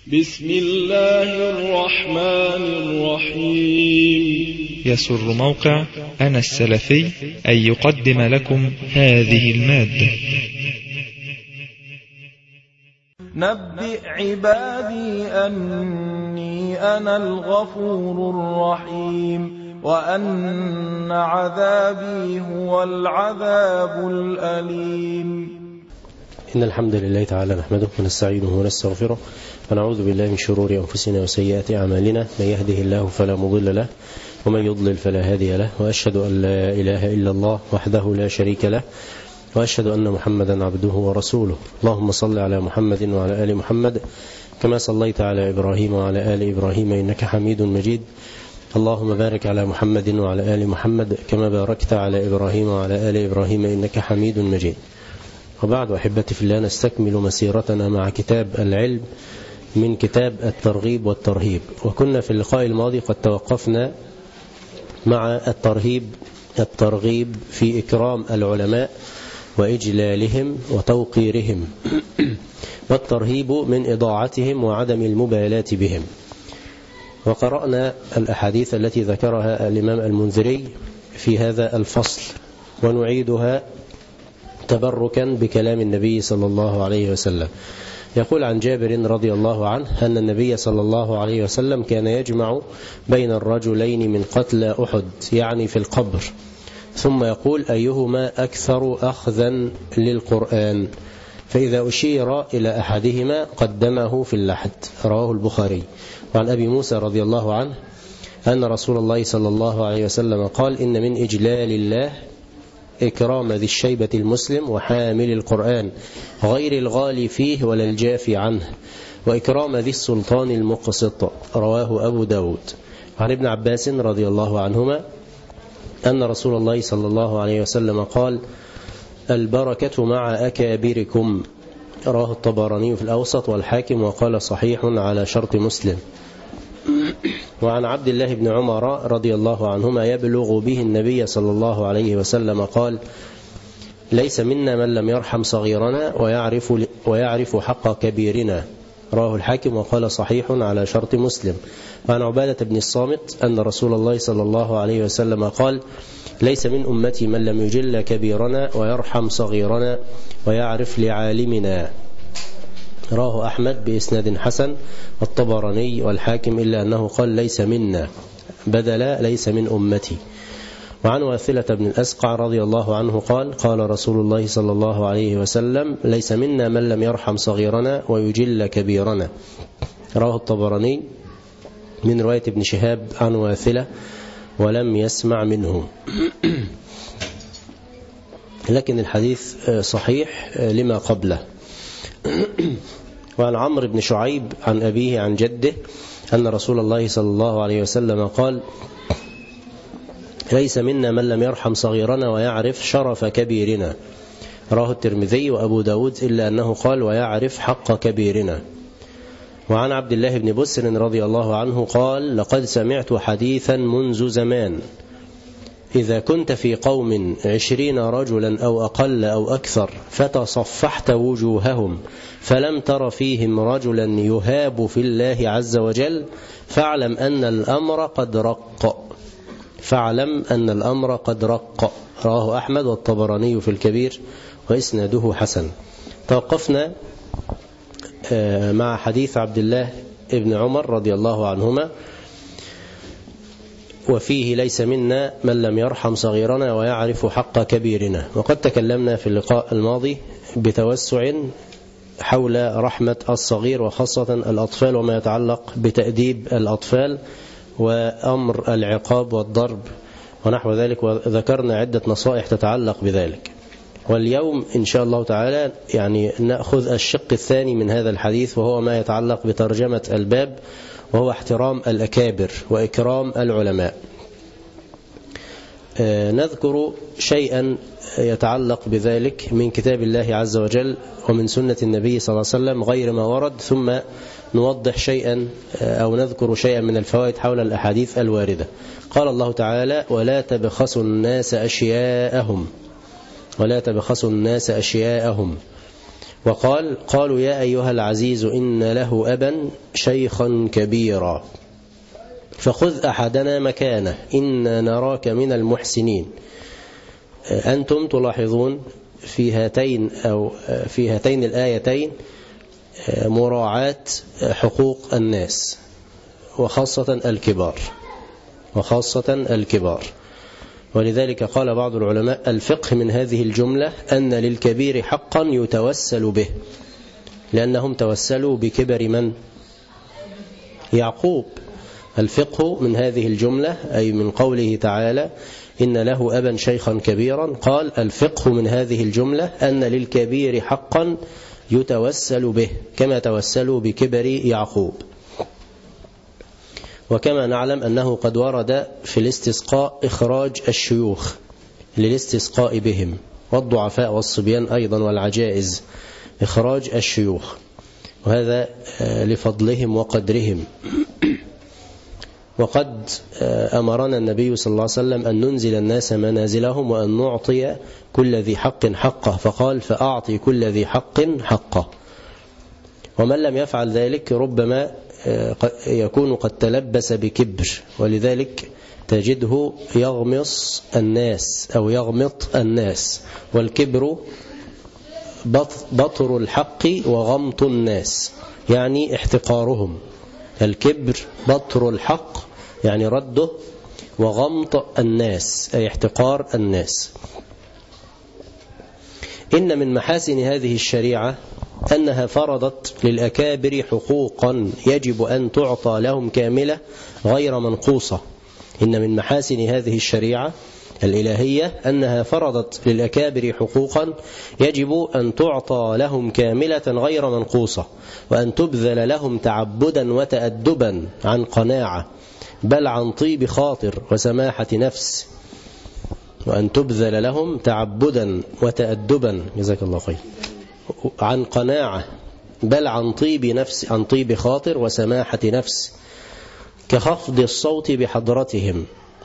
بسم الله الرحمن الرحيم. يسر موقع أنا السلفي أن يقدم لكم هذه المادة. نبئ عبادي أني أنا الغفور الرحيم وأن عذابي هو العذاب الأليم. إن الحمد لله تعالى نحمده ونستعينه ونستغفره ونعوذ بالله من شرور أنفسنا وسيئات أعمالنا، من يهده الله فلا مضل له ومن يضلل فلا هادي له، وأشهد أن لا إله إلا الله وحده لا شريك له، وأشهد أن محمدا عبده ورسوله. اللهم صل على محمد وعلى آل محمد كما صليت على إبراهيم وعلى آل إبراهيم إنك حميد مجيد. اللهم بارك على محمد وعلى آل محمد كما باركت على إبراهيم وعلى آل إبراهيم إنك حميد مجيد. وبعد، أحبتي في الله، نستكمل مسيرتنا مع كتاب العلم من كتاب الترغيب والترهيب. وكنا في اللقاء الماضي قد توقفنا مع الترغيب في إكرام العلماء وإجلالهم وتوقيرهم، والترهيب من إضاعتهم وعدم المبالاة بهم. وقرأنا الأحاديث التي ذكرها الإمام المنذري في هذا الفصل، ونعيدها تبركا بكلام النبي صلى الله عليه وسلم. يقول عن جابر رضي الله عنه أن النبي صلى الله عليه وسلم كان يجمع بين الرجلين من قتلى أحد، يعني في القبر، ثم يقول أيهما أكثر أخذا للقرآن، فإذا أشير إلى أحدهما قدمه في اللحد. رواه البخاري. وعن أبي موسى رضي الله عنه أن رسول الله صلى الله عليه وسلم قال إن من إجلال الله إكرام ذي الشيبة المسلم وحامل القرآن غير الغالي فيه ولا الجافي عنه، وإكرام ذي السلطان المقسط. رواه أبو داود. عن ابن عباس رضي الله عنهما أن رسول الله صلى الله عليه وسلم قال البركة مع أكابركم. رواه الطبراني في الأوسط والحاكم وقال صحيح على شرط مسلم. وعن عبد الله بن عمر رضي الله عنهما يبلغ به النبي صلى الله عليه وسلم قال ليس منا من لم يرحم صغيرنا ويعرف حق كبيرنا. رواه الحاكم وقال صحيح على شرط مسلم. وعن عبادة بن الصامت أن رسول الله صلى الله عليه وسلم قال ليس من أمتي من لم يجل كبيرنا ويرحم صغيرنا ويعرف لعالمنا. رواه أحمد بإسناد حسن والطبراني والحاكم، إلا أنه قال ليس منا بدل ليس من أمتي. وعن واثلة بن الأسقع رضي الله عنه قال قال رسول الله صلى الله عليه وسلم ليس منا من لم يرحم صغيرنا ويجل كبيرنا. رواه الطبراني من رواية ابن شهاب عن واثلة ولم يسمع منه، لكن الحديث صحيح لما قبله. وعن عمرو بن شعيب عن أبيه عن جده أن رسول الله صلى الله عليه وسلم قال ليس منا من لم يرحم صغيرنا ويعرف شرف كبيرنا. رواه الترمذي وأبو داود، إلا أنه قال ويعرف حق كبيرنا. وعن عبد الله بن بسر رضي الله عنه قال لقد سمعت حديثا منذ زمان إذا كنت في قوم 20 رجلا أو أقل أو أكثر فتصفحت وجوههم فلم تر فيهم رجلا يهاب في الله عز وجل فاعلم أن الأمر قد رق. رواه أحمد والطبراني في الكبير وإسناده حسن. توقفنا مع حديث عبد الله ابن عمر رضي الله عنهما وفيه ليس منا من لم يرحم صغيرنا ويعرف حق كبيرنا. وقد تكلمنا في اللقاء الماضي بتوسع حول رحمة الصغير وخاصة الأطفال وما يتعلق بتأديب الأطفال وأمر العقاب والضرب ونحو ذلك، وذكرنا عدة نصائح تتعلق بذلك. واليوم إن شاء الله تعالى نأخذ الشق الثاني من هذا الحديث، وهو ما يتعلق بترجمة الباب، وهو احترام الأكابر وإكرام العلماء. نذكر شيئا يتعلق بذلك من كتاب الله عز وجل ومن سنة النبي صلى الله عليه وسلم غير ما ورد، ثم نوضح شيئا أو نذكر شيئا من الفوائد حول الأحاديث الواردة. قال الله تعالى ولا تبخسوا الناس أشياءهم قالوا يا أيها العزيز إن له أبا شيخا كبيرا فخذ أحدنا مكانه إنا نراك من المحسنين. أنتم تلاحظون في هاتين الآيتين مراعاة حقوق الناس وخاصة الكبار. ولذلك قال بعض العلماء الفقه من هذه الجملة أن للكبير حقا يتوسل به، لأنهم توسلوا بكبر من؟ يعقوب. الفقه من هذه الجملة أي من قوله تعالى إن له أبا شيخا كبيرا، قال الفقه من هذه الجملة أن للكبير حقا يتوسل به كما توسلوا بكبر يعقوب. وكما نعلم أنه قد ورد في الاستسقاء إخراج الشيوخ للاستسقاء بهم، والضعفاء والصبيان أيضا والعجائز إخراج الشيوخ، وهذا لفضلهم وقدرهم. وقد أمرنا النبي صلى الله عليه وسلم أن ننزل الناس منازلهم وأن نعطي كل ذي حق حقه، فقال فأعطي كل ذي حق حقه. ومن لم يفعل ذلك ربما يكون قد تلبس بكبر، ولذلك تجده يغمص الناس أو يغمط الناس، والكبر بطر الحق وغمط الناس يعني احتقارهم. الكبر بطر الحق يعني رده، وغمط الناس أي احتقار الناس. إن من محاسن هذه الشريعة أنها فرضت للأكابر حقوقا يجب أن تعطى لهم كاملة غير منقوصة. إن من محاسن هذه الشريعة الإلهية أنها فرضت للأكابر حقوقا يجب أن تعطى لهم كاملة غير منقوصة، وأن تبذل لهم تعبدا وتأدبا عن قناعة بل عن طيب خاطر وسماحة نفس. وأن تبذل لهم تعبدا وتأدبا جزاك الله خير عن قناعة بل عن طيب نفس، عن طيب خاطر وسماحة نفس، كخفض الصوت بحضرتهم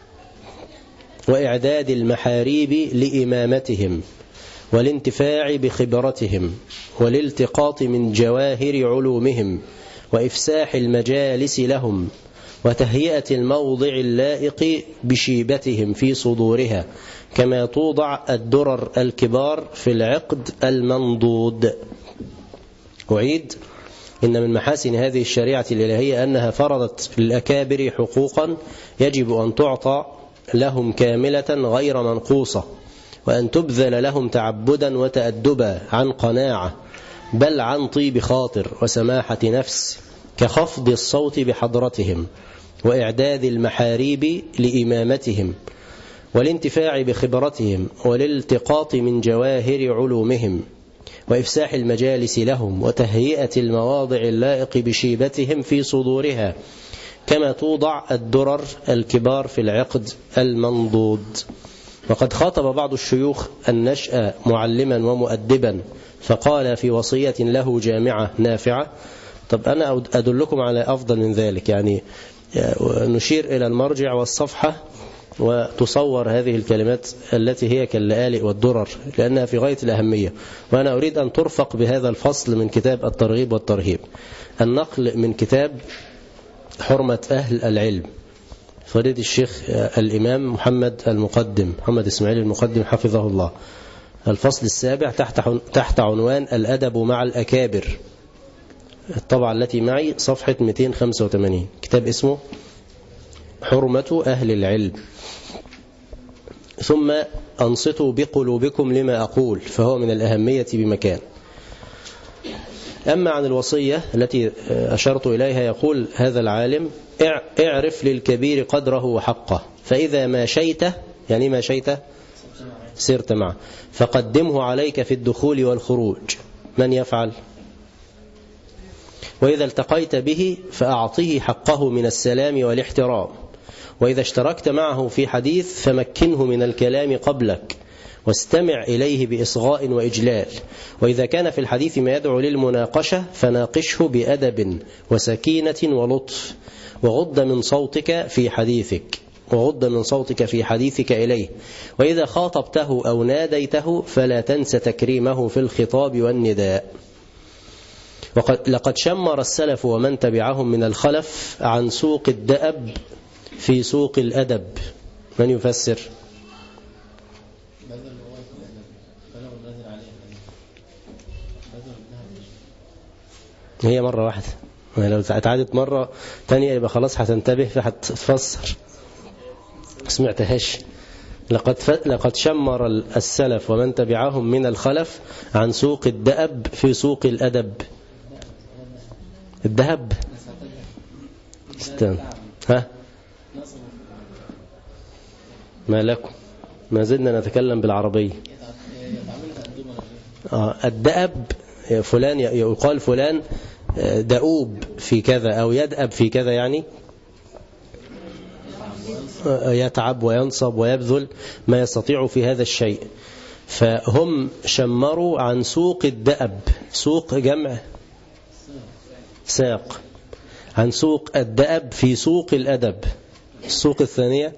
وإعداد المحاريب لإمامتهم والانتفاع بخبرتهم والالتقاط من جواهر علومهم وإفساح المجالس لهم وتهيئة الموضع اللائق بشيبتهم في صدورها، كما توضع الدرر الكبار في العقد المنضود. أعيد: إن من محاسن هذه الشريعة الإلهية أنها فرضت للأكابر حقوقا يجب أن تعطى لهم كاملة غير منقوصة، وأن تبذل لهم تعبدا وتأدبا عن قناعة بل عن طيب خاطر وسماحة نفس، كخفض الصوت بحضرتهم وإعداد المحاريب لإمامتهم والانتفاع بخبرتهم والالتقاط من جواهر علومهم وإفساح المجالس لهم وتهيئة المواضع اللائق بشيبتهم في صدورها، كما توضع الدرر الكبار في العقد المنضود. وقد خاطب بعض الشيوخ النشأ معلما ومؤدبا فقال في وصية له جامعة نافعة. طب أنا أدلكم على أفضل من ذلك، يعني نشير إلى المرجع والصفحة وتصور هذه الكلمات التي هي كاللآلئ والدرر، لأنها في غاية الأهمية. وأنا أريد أن ترفق بهذا الفصل من كتاب الترغيب والترهيب، النقل من كتاب حرمة أهل العلم، فضيلة الشيخ الإمام محمد إسماعيل المقدم حفظه الله. الفصل السابع تحت عنوان الأدب مع الأكابر، الطبعة التي معي صفحة 285، كتاب اسمه حرمة أهل العلم. ثم أنصتوا بقلوبكم لما أقول، فهو من الأهمية بمكان. أما عن الوصية التي أشرت إليها، يقول هذا العالم: اعرف للكبير قدره وحقه، فإذا ما شيته، يعني ما شيته سرت معه، فقدمه عليك في الدخول والخروج. من يفعل؟ وإذا التقيت به فأعطه حقه من السلام والاحترام، وإذا اشتركت معه في حديث فمكنه من الكلام قبلك واستمع إليه بإصغاء وإجلال، وإذا كان في الحديث ما يدعو للمناقشة فناقشه بأدب وسكينة ولطف، وغض من صوتك في حديثك إليه، وإذا خاطبته أو ناديته فلا تنس تكريمه في الخطاب والنداء. لقد شمر السلف ومن تبعهم من الخلف عن سوق الدأب في سوق الأدب. من يفسر؟ هي مرة واحدة، لو اتعادت مرة تانية يبقى خلاص هتنتبه فهتفسر. سمعتهاش؟ لقد شمر السلف ومن تبعهم من الخلف عن سوق الدأب في سوق الأدب. الذهب استنى. ها ما لكم ما زلنا نتكلم بالعربية. الدأب فلان يقال فلان دؤوب في كذا أو يدأب في كذا، يعني يتعب وينصب ويبذل ما يستطيع في هذا الشيء. فهم شمروا عن سوق الدأب، سوق جمع ساق، عن سوق الدأب في سوق الأدب. السوق الثانية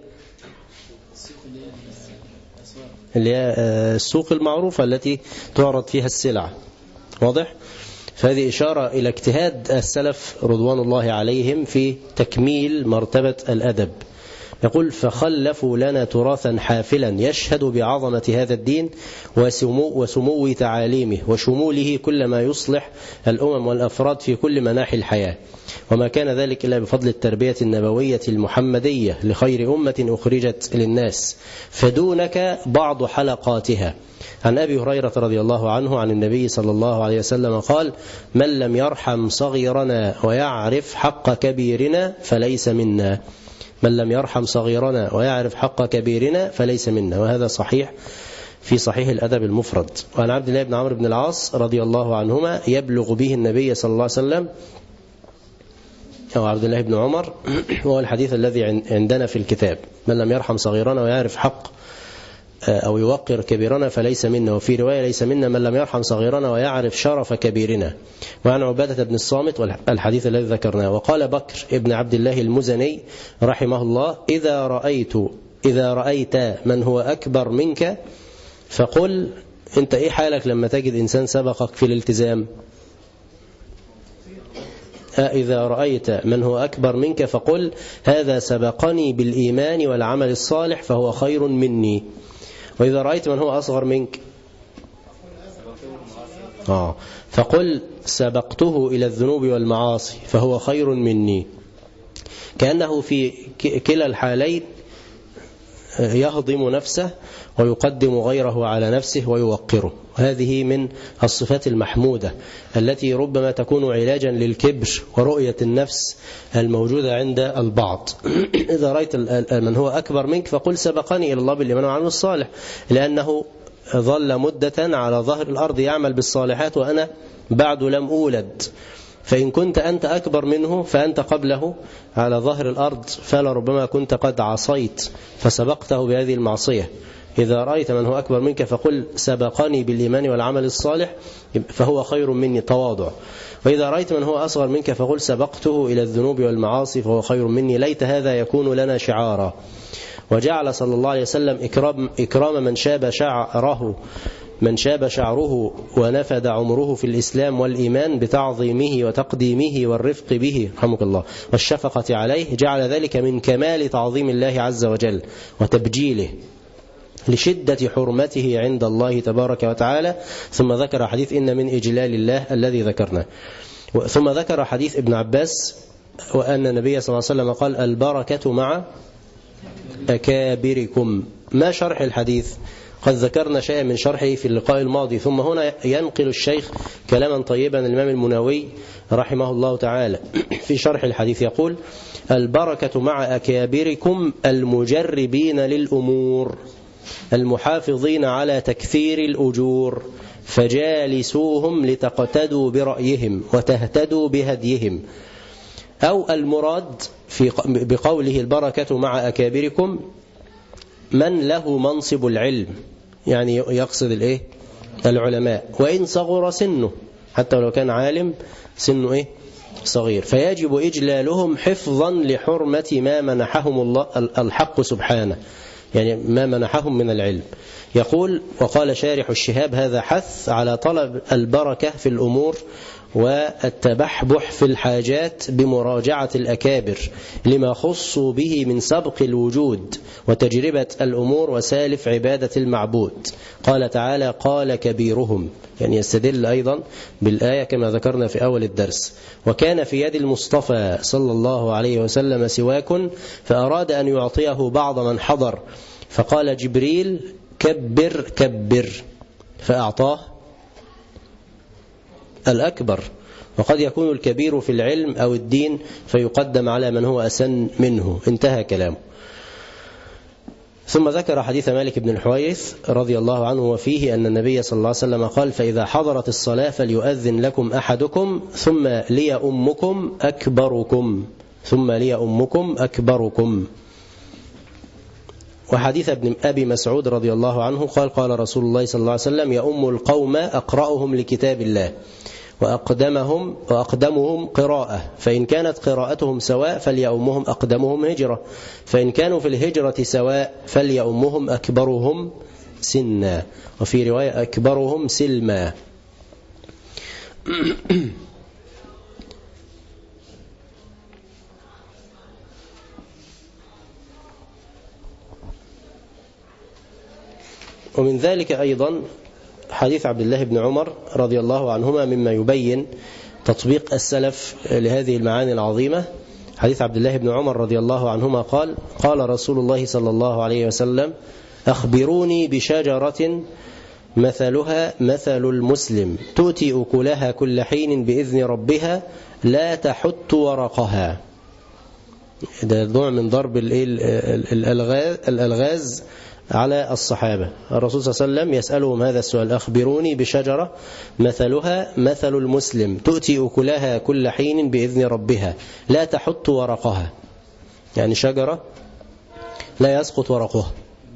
اللي هي السوق المعروفة التي تعرض فيها السلع. واضح؟ فهذه إشارة إلى اجتهاد السلف رضوان الله عليهم في تكميل مرتبة الأدب. يقول فخلفوا لنا تراثا حافلا يشهد بعظمة هذا الدين وسمو تعاليمه وشموله كل ما يصلح الأمم والأفراد في كل مناحي الحياة، وما كان ذلك إلا بفضل التربية النبوية المحمدية لخير أمة أخرجت للناس، فدونك بعض حلقاتها. عن أبي هريرة رضي الله عنه عن النبي صلى الله عليه وسلم قال: من لم يرحم صغيرنا ويعرف حق كبيرنا فليس منا. من لم يرحم صغيرنا ويعرف حق كبيرنا فليس منا. وهذا صحيح في صحيح الأدب المفرد. وعن عبد الله بن عمرو بن العاص رضي الله عنهما يبلغ به النبي صلى الله عليه وسلم، أو عبد الله بن عمر، وهو الحديث الذي عندنا في الكتاب: من لم يرحم صغيرنا ويعرف حق أو يوقر كبيرنا فليس منا. وفي رواية: ليس منا من لم يرحم صغيرنا ويعرف شرف كبيرنا. وعن عبادة بن الصامت والحديث الذي ذكرناه. وقال بكر ابن عبد الله المزني رحمه الله: إذا رأيت من هو أكبر منك فقل. أنت إيه حالك لما تجد إنسان سبقك في الالتزام؟ إذا رأيت من هو أكبر منك فقل: هذا سبقني بالإيمان والعمل الصالح فهو خير مني. وإذا رأيت من هو أصغر منك فقل: سبقته إلى الذنوب والمعاصي فهو خير مني. كأنه في كلا الحالين يهضم نفسه ويقدم غيره على نفسه ويوقره. هذه من الصفات المحمودة التي ربما تكون علاجا للكبر ورؤية النفس الموجودة عند البعض. إذا رأيت من هو أكبر منك فقل: سبقني إلى الله بالإيمان والعمل الصالح، لأنه ظل مدة على ظهر الأرض يعمل بالصالحات وأنا بعد لم أولد. فإن كنت أنت أكبر منه فأنت قبله على ظهر الأرض، فلربما كنت قد عصيت فسبقته بهذه المعصية. إذا رأيت من هو أكبر منك فقل: سبقني بالإيمان والعمل الصالح فهو خير مني، تواضع. وإذا رأيت من هو أصغر منك فقل: سبقته إلى الذنوب والمعاصي فهو خير مني. ليت هذا يكون لنا شعارا. وجعل صلى الله عليه وسلم إكرام من شاب شعره ونفد عمره في الإسلام والإيمان بتعظيمه وتقديمه والرفق به رحمك الله والشفقة عليه. جعل ذلك من كمال تعظيم الله عز وجل وتبجيله لشدة حرمته عند الله تبارك وتعالى. ثم ذكر حديث إن من إجلال الله الذي ذكرنا. ثم ذكر حديث ابن عباس وأن النبي صلى الله عليه وسلم قال: البركة مع أكابركم. ما شرح الحديث؟ قد ذكرنا شيئا من شرحه في اللقاء الماضي. ثم هنا ينقل الشيخ كلاما طيبا الإمام المناوي رحمه الله تعالى في شرح الحديث، يقول: البركة مع أكابركم المجربين للأمور المحافظين على تكثير الأجور، فجالسوهم لتقتدوا برأيهم وتهتدوا بهديهم. أو المراد بقوله البركة مع أكابركم من له منصب العلم، يعني يقصد العلماء، وإن صغر سنه، حتى لو كان عالم سنه صغير، فيجب إجلالهم حفظا لحرمة ما منحهم الله الحق سبحانه، يعني ما منحهم من العلم. يقول: وقال شارح الشهاب: هذا حث على طلب البركة في الأمور والتبحبح في الحاجات بمراجعة الأكابر لما خصوا به من سبق الوجود وتجربة الأمور وسالف عبادة المعبود. قال تعالى قال كبيرهم، يعني يستدل أيضا بالآية كما ذكرنا في أول الدرس. وكان في يد المصطفى صلى الله عليه وسلم سواك فأراد أن يعطيه بعض من حضر فقال جبريل كبر كبر فأعطاه الأكبر. وقد يكون الكبير في العلم أو الدين فيقدم على من هو أسن منه. انتهى كلامه. ثم ذكر حديث مالك بن الحويرث رضي الله عنه وفيه أن النبي صلى الله عليه وسلم قال فإذا حضرت الصلاة فليؤذن لكم أحدكم ثم ليؤمكم أكبركم. وحديث ابن أبي مسعود رضي الله عنه قال قال رسول الله صلى الله عليه وسلم يؤم القوم أقرأهم لكتاب الله وأقدمهم قراءة، فإن كانت قراءتهم سواء فليؤمهم أقدمهم هجرة، فإن كانوا في الهجرة سواء فليؤمهم أكبرهم سنا، وفي رواية أكبرهم سلما. ومن ذلك أيضا حديث عبد الله بن عمر رضي الله عنهما مما يبين تطبيق السلف لهذه المعاني العظيمة. حديث عبد الله بن عمر رضي الله عنهما قال قال رسول الله صلى الله عليه وسلم أخبروني بشجرة مثلها مثل المسلم تؤتي أكلها كل حين بإذن ربها لا تحت ورقها. ده نوع من ضرب الألغاز على الصحابة. الرسول صلى الله عليه وسلم يسألهم هذا السؤال أخبروني بشجرة مثلها مثل المسلم تؤتي أكلها كل حين بإذن ربها لا تحت ورقها، يعني شجرة لا يسقط ورقها.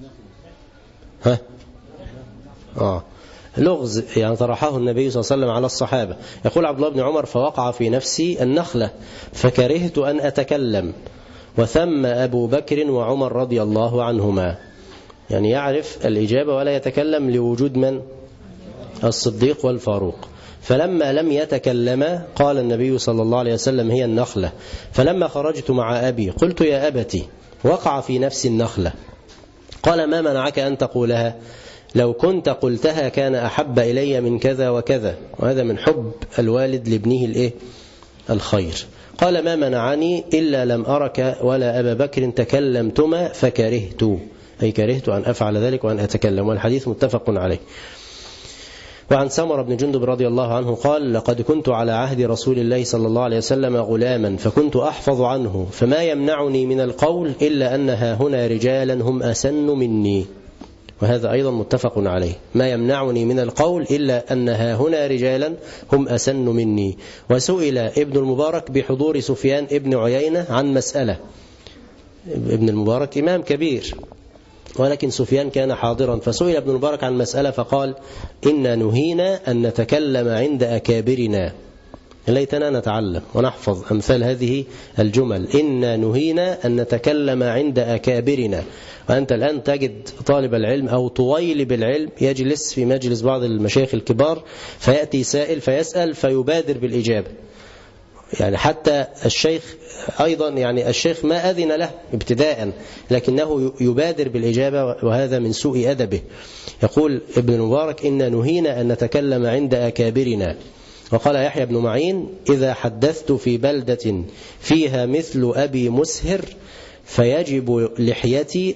لغز يعني طرحه النبي صلى الله عليه وسلم على الصحابة. يقول عبد الله بن عمر فوقع في نفسي النخلة فكرهت أن أتكلم وثم أبو بكر وعمر رضي الله عنهما، يعني يعرف الإجابة ولا يتكلم لوجود من؟ الصديق والفاروق. فلما لم يتكلم قال النبي صلى الله عليه وسلم هي النخلة. فلما خرجت مع أبي قلت يا أبتي وقع في نفس النخلة. قال ما منعك أن تقولها؟ لو كنت قلتها كان أحب إلي من كذا وكذا. وهذا من حب الوالد لابنه الخير. قال ما منعني إلا لم أرك ولا أبا بكر تكلمتما فكرهت، أي كرهت أن أفعل ذلك وأن أتكلم. والحديث متفق عليه. وعن سمرة بن جندب رضي الله عنه قال لقد كنت على عهد رسول الله صلى الله عليه وسلم غلاما فكنت أحفظ عنه فما يمنعني من القول إلا أنها هنا رجالا هم أسن مني. وهذا أيضا متفق عليه. ما يمنعني من القول إلا أنها هنا رجالا هم أسن مني. وسئل ابن المبارك بحضور سفيان ابن عيينة عن مسألة. ابن المبارك إمام كبير ولكن سفيان كان حاضرا، فسئل ابن المبارك عن مسألة فقال إنا نهينا أن نتكلم عند أكابرنا. ليتنا نتعلم ونحفظ أمثال هذه الجمل. إنا نهينا أن نتكلم عند أكابرنا. وأنت الآن تجد طالب العلم أو طويلب العلم يجلس في مجلس بعض المشايخ الكبار فيأتي سائل فيسأل فيبادر بالإجابة، يعني حتى الشيخ أيضا يعني الشيخ ما أذن له ابتداء لكنه يبادر بالإجابة، وهذا من سوء أدبه. يقول ابن المبارك إنا نهينا أن نتكلم عند أكابرنا. وقال يحيى بن معين إذا حدثت في بلدة فيها مثل أبي مسهر فيجب لحيتي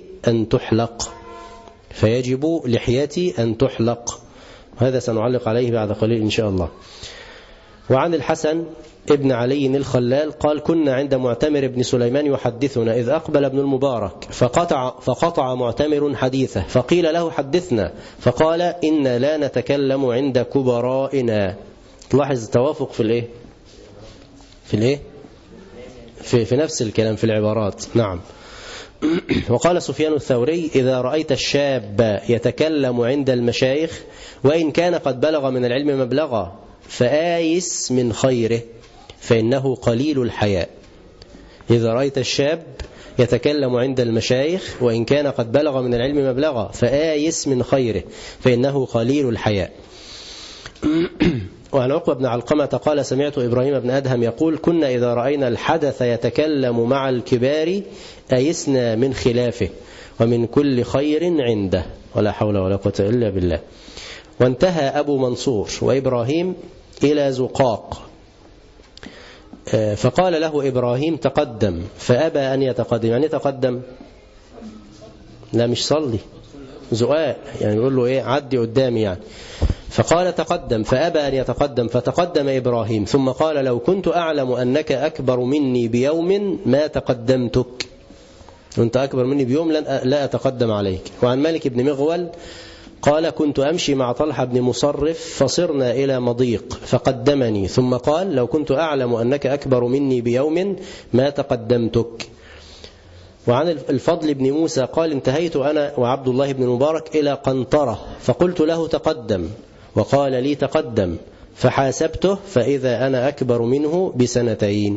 أن تحلق. هذا سنعلق عليه بعد قليل إن شاء الله. وعن الحسن ابن علي الخلال قال كنا عند معتمر بن سليمان يحدثنا إذ أقبل ابن المبارك فقطع معتمر حديثه فقيل له حدثنا فقال إنا لا نتكلم عند كبرائنا. تلاحظ التوافق في نفس الكلام في العبارات. نعم. وقال سفيان الثوري إذا رأيت الشاب يتكلم عند المشايخ وإن كان قد بلغ من العلم مبلغا فآيس من خيره فإنه قليل الحياء. إذا رأيت الشاب يتكلم عند المشايخ وإن كان قد بلغ من العلم مبلغا فآيس من خيره فإنه قليل الحياء. وعن عقبة بن علقمة قال سمعت إبراهيم بن أدهم يقول كنا إذا رأينا الحدث يتكلم مع الكبار أيسنا من خلافه ومن كل خير عنده ولا حول ولا قوة إلا بالله. وانتهى أبو منصور وإبراهيم إلى زقاق فقال له إبراهيم تقدم فأبى أن يتقدم. يعني تقدم لا مش صلي زقاق يعني يقول له إيه عدي قدامي يعني. فقال تقدم فأبى أن يتقدم فتقدم إبراهيم ثم قال لو كنت أعلم أنك أكبر مني بيوم ما تقدمتك. وانت أكبر مني بيوم لا أتقدم عليك. وعن مالك بن مغول قال كنت أمشي مع طلحة بن مصرف فصرنا إلى مضيق فقدمني ثم قال لو كنت أعلم أنك أكبر مني بيوم ما تقدمتك. وعن الفضل بن موسى قال انتهيت أنا وعبد الله بن المبارك إلى قنطرة فقلت له تقدم وقال لي تقدم فحاسبته فإذا أنا أكبر منه بسنتين.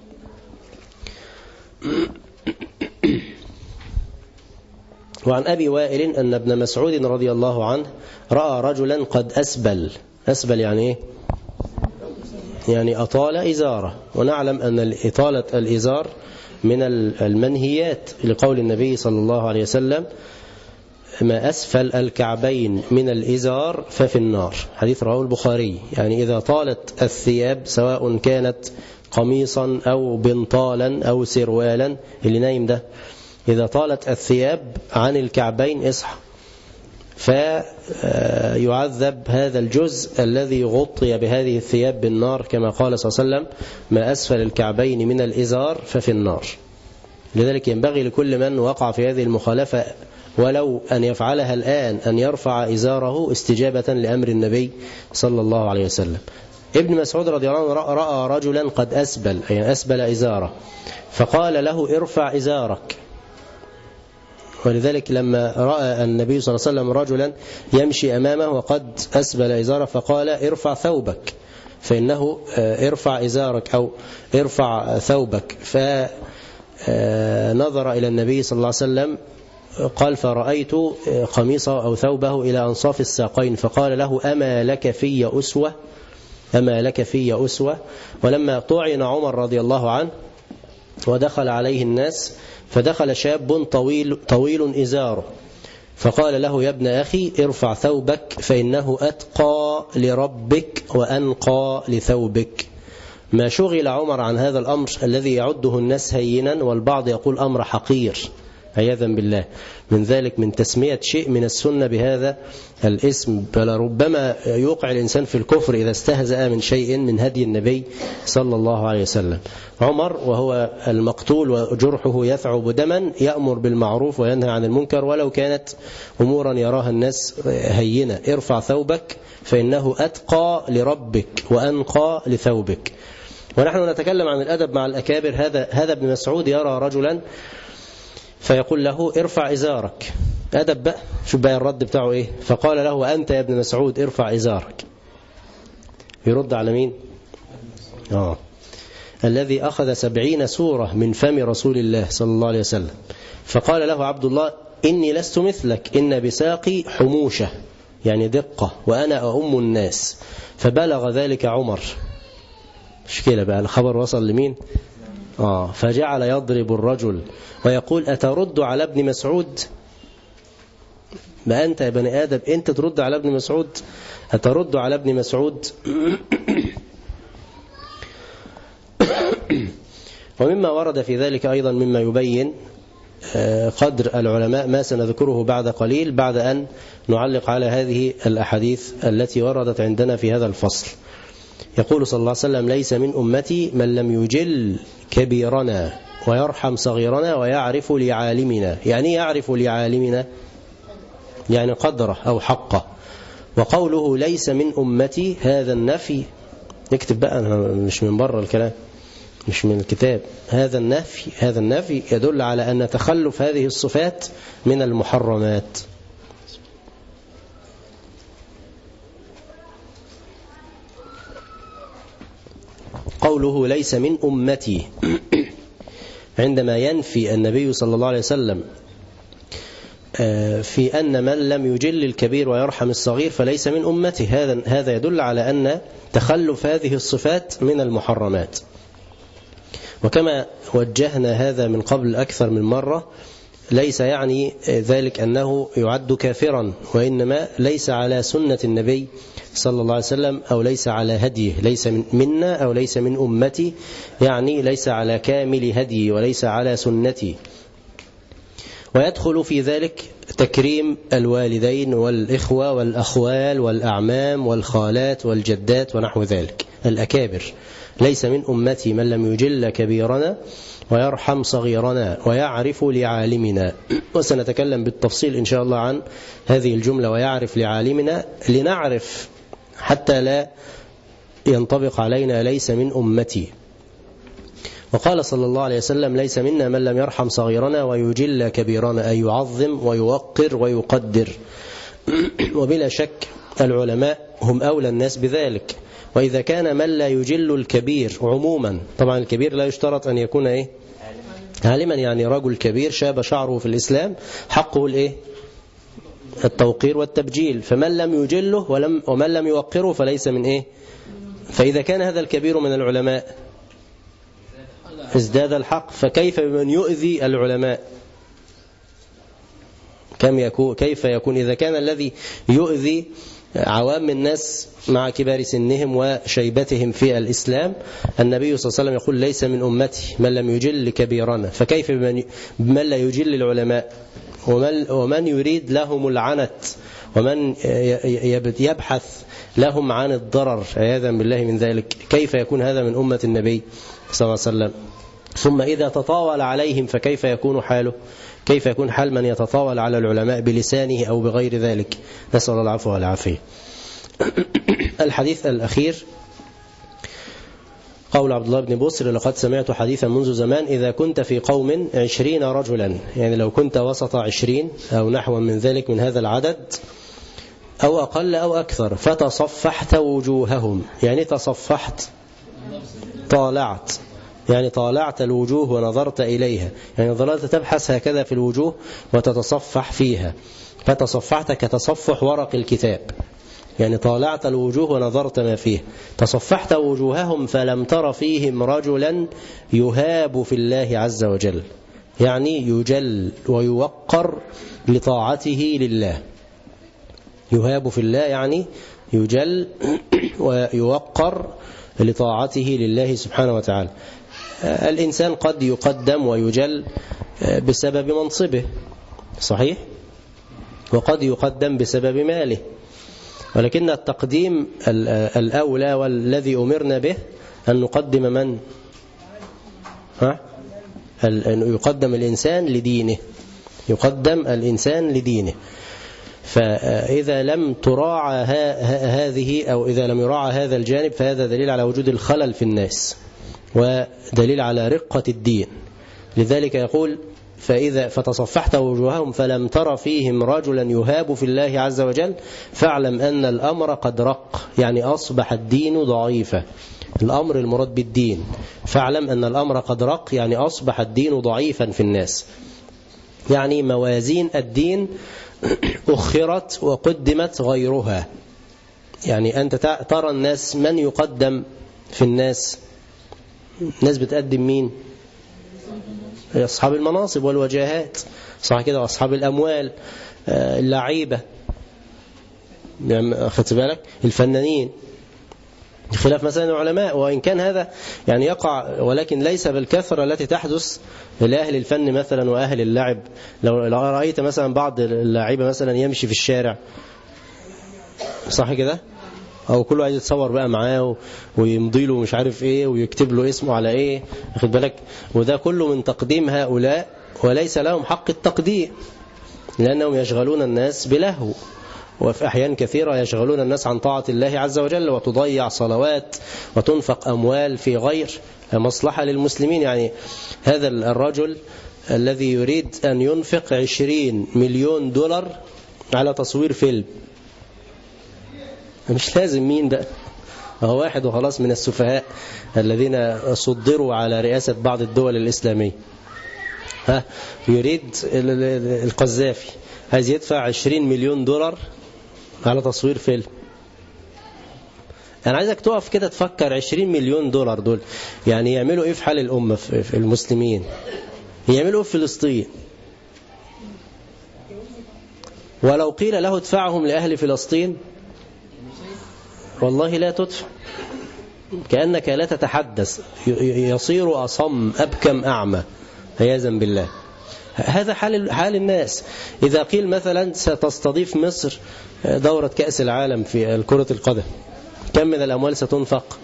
وعن أبي وائل أن ابن مسعود رضي الله عنه رأى رجلا قد أسبل يعني إيه؟ يعني أطال إزاره. ونعلم أن إطالة الإزار من المنهيات لقول النبي صلى الله عليه وسلم ما أسفل الكعبين من الإزار ففي النار. حديث رواه البخاري. يعني إذا طالت الثياب سواء كانت قميصا أو بنطالا أو سروالا اللي نايم ده إذا طالت الثياب عن الكعبين اصحى فيعذب هذا الجزء الذي غطي بهذه الثياب بالنار كما قال صلى الله عليه وسلم ما أسفل الكعبين من الإزار ففي النار. لذلك ينبغي لكل من وقع في هذه المخالفة ولو أن يفعلها الآن أن يرفع إزاره استجابة لأمر النبي صلى الله عليه وسلم. ابن مسعود رضي الله عنه رأى رجلا قد أسبل يعني أسبل إزاره فقال له ارفع إزارك. ولذلك لما رأى النبي صلى الله عليه وسلم رجلا يمشي أمامه وقد أسبل إزاره فقال ارفع ثوبك فإنه ارفع إزارك أو ارفع ثوبك. فنظر إلى النبي صلى الله عليه وسلم قال فرأيت قميصه أو ثوبه إلى أنصاف الساقين فقال له أما لك في أسوة. ولما طعن عمر رضي الله عنه ودخل عليه الناس فدخل شاب طويل إزاره فقال له يا ابن أخي ارفع ثوبك فإنه أتقى لربك وأنقى لثوبك. ما شغل عمر عن هذا الأمر الذي يعده الناس هينا والبعض يقول أمر حقير عياذا بالله من ذلك من تسمية شيء من السنة بهذا الاسم بل ربما يوقع الإنسان في الكفر إذا استهزأ من شيء من هدي النبي صلى الله عليه وسلم. عمر وهو المقتول وجرحه يثعب دما يأمر بالمعروف وينهى عن المنكر ولو كانت أمورا يراها الناس هينة. ارفع ثوبك فإنه أتقى لربك وأنقى لثوبك. ونحن نتكلم عن الأدب مع الأكابر. هذا ابن مسعود يرى رجلا فيقول له ارفع إزارك. أدب بقى شوف بقى الرد بتاعه إيه. فقال له أنت يا ابن مسعود ارفع إزارك. يرد على مين؟ الذي أخذ 70 سورة من فم رسول الله صلى الله عليه وسلم. فقال له عبد الله إني لست مثلك إن بساقي حموشة يعني دقة وأنا أؤم الناس. فبلغ ذلك عمر. مشكلة بقى الخبر وصل لمين؟ فجعل يضرب الرجل ويقول أترد على ابن مسعود؟ ما أنت يا بني آدم أنت ترد على ابن مسعود؟ أترد على ابن مسعود؟ ومما ورد في ذلك أيضا مما يبين قدر العلماء ما سنذكره بعد قليل بعد أن نعلق على هذه الأحاديث التي وردت عندنا في هذا الفصل. يقول صلى الله عليه وسلم ليس من أمتي من لم يجل كبيرنا ويرحم صغيرنا ويعرف لعالمنا. يعني يعرف لعالمنا يعني قدره أو حقه. وقوله ليس من أمتي هذا النفي نكتب بقى أنا مش من بره الكلام مش من الكتاب. هذا النفي يدل على أن تخلف هذه الصفات من المحرمات. قوله ليس من أمتي عندما ينفي النبي صلى الله عليه وسلم في أن من لم يجل الكبير ويرحم الصغير فليس من أمته. هذا يدل على أن تخلف هذه الصفات من المحرمات. وكما وجهنا هذا من قبل أكثر من مرة، ليس يعني ذلك أنه يعد كافرا، وإنما ليس على سنة النبي صلى الله عليه وسلم، أو ليس على هديه، ليس منا أو ليس من أمتي، يعني ليس على كامل هدي وليس على سنتي. ويدخل في ذلك تكريم الوالدين والإخوة والأخوال والأعمام والخالات والجدات ونحو ذلك، الأكابر. ليس من أمتي من لم يجل كبيرنا ويرحم صغيرنا ويعرف لعالمنا. وسنتكلم بالتفصيل إن شاء الله عن هذه الجملة، ويعرف لعالمنا، لنعرف حتى لا ينطبق علينا ليس من أمتي. وقال صلى الله عليه وسلم: ليس منا من لم يرحم صغيرنا ويجل كبيرنا، أي يعظم ويوقر ويقدر. وبلا شك العلماء هم أولى الناس بذلك. وإذا كان من لا يجل الكبير عموما، طبعا الكبير لا يشترط أن يكون عالما، يعني رجل كبير شاب شعره في الإسلام حقه التوقير والتبجيل. فمن لم يجله ومن لم يوقره فليس من فإذا كان هذا الكبير من العلماء ازداد الحق، فكيف بمن يؤذي العلماء؟ كيف يكون إذا كان الذي يؤذي عوام الناس مع كبار سنهم وشيبتهم في الإسلام النبي صلى الله عليه وسلم يقول: ليس من أمتي من لم يجل كبيرنا. فكيف بمن لا يجل العلماء ومن يريد لهم العنت ومن يبحث لهم عن الضرر عياذا بالله من ذلك؟ كيف يكون هذا من أمة النبي صلى الله عليه وسلم؟ ثم إذا تطاول عليهم فكيف يكون حاله؟ كيف يكون حال من يتطاول على العلماء بلسانه أو بغير ذلك؟ نسأل الله العفو والعافية. الحديث الأخير قول عبد الله بن بصر: لقد سمعت حديثا منذ زمان إذا كنت في قوم 20 رجلا، يعني لو كنت وسط 20 أو نحو من ذلك من هذا العدد أو أقل أو أكثر، فتصفحت وجوههم، يعني تصفحت طالعت، يعني طالعت الوجوه ونظرت إليها، يعني ظللت تبحث هكذا في الوجوه وتتصفح فيها. فتصفحت كتصفح ورق الكتاب، يعني طالعت الوجوه ونظرت ما فيه. تصفحت وجوههم فلم تر فيهم رجلا يهاب في الله عز وجل، يعني يجل ويوقر لطاعته لله. يهاب في الله يعني يجل ويوقر لطاعته لله سبحانه وتعالى. الإنسان قد يقدم ويجل بسبب منصبه، صحيح، وقد يقدم بسبب ماله، ولكن التقديم الأولى والذي أمرنا به أن نقدم من؟ أن يقدم الإنسان لدينه، يقدم الإنسان لدينه. فإذا لم تراعى هذه أو إذا لم يراعى هذا الجانب فهذا دليل على وجود الخلل في الناس ودليل على رقة الدين. لذلك يقول: فتصفحت وجوههم فلم تر فيهم رجلا يهاب في الله عز وجل فاعلم أن الأمر قد رق، يعني أصبح الدين ضعيفا. الأمر المراد بالدين، فاعلم أن الأمر قد رق، يعني أصبح الدين ضعيفا في الناس، يعني موازين الدين أخرت وقدمت غيرها. يعني أنت ترى الناس من يقدم في الناس؟ الناس بتقدم مين؟ أصحاب المناصب والوجاهات، صح كده، وأصحاب الأموال، اللعيبة، يعني خدت بالك، الفنانين، خلاف مثلا العلماء. وإن كان هذا يعني يقع ولكن ليس بالكثرة التي تحدث لأهل الفن مثلا وأهل اللعب. لو رأيت مثلا بعض اللاعيبة مثلا يمشي في الشارع، صح كده، أو كله عايز يتصور بقى معاه ويمضي له مش عارف إيه ويكتب له اسمه على إيه، خد بالك، وده كله من تقديم هؤلاء، وليس لهم حق التقديم لأنهم يشغلون الناس بلهو، وفي أحيان كثيرة يشغلون الناس عن طاعة الله عز وجل، وتضيع صلوات وتنفق أموال في غير مصلحة للمسلمين. يعني هذا الرجل الذي يريد أن ينفق 20 مليون دولار على تصوير فيلم، مش لازم مين ده، هو واحد وخلاص من السفهاء الذين صدروا على رئاسة بعض الدول الإسلامية. يريد القذافي عايز يدفع 20 مليون دولار على تصوير فيلم. أنا عايزك تقف كده تفكر 20 مليون دولار دول يعني يعملوا إيه في حال الأمة في المسلمين، يعملوا إيه في فلسطين. ولو قيل له ادفعهم لأهل فلسطين والله لا تدفع، كأنك لا تتحدث، يصير أصم أبكم أعمى عياذا بالله. هذا حال الناس. إذا قيل مثلا ستستضيف مصر دورة كأس العالم في كرة القدم، كم من الأموال ستنفق؟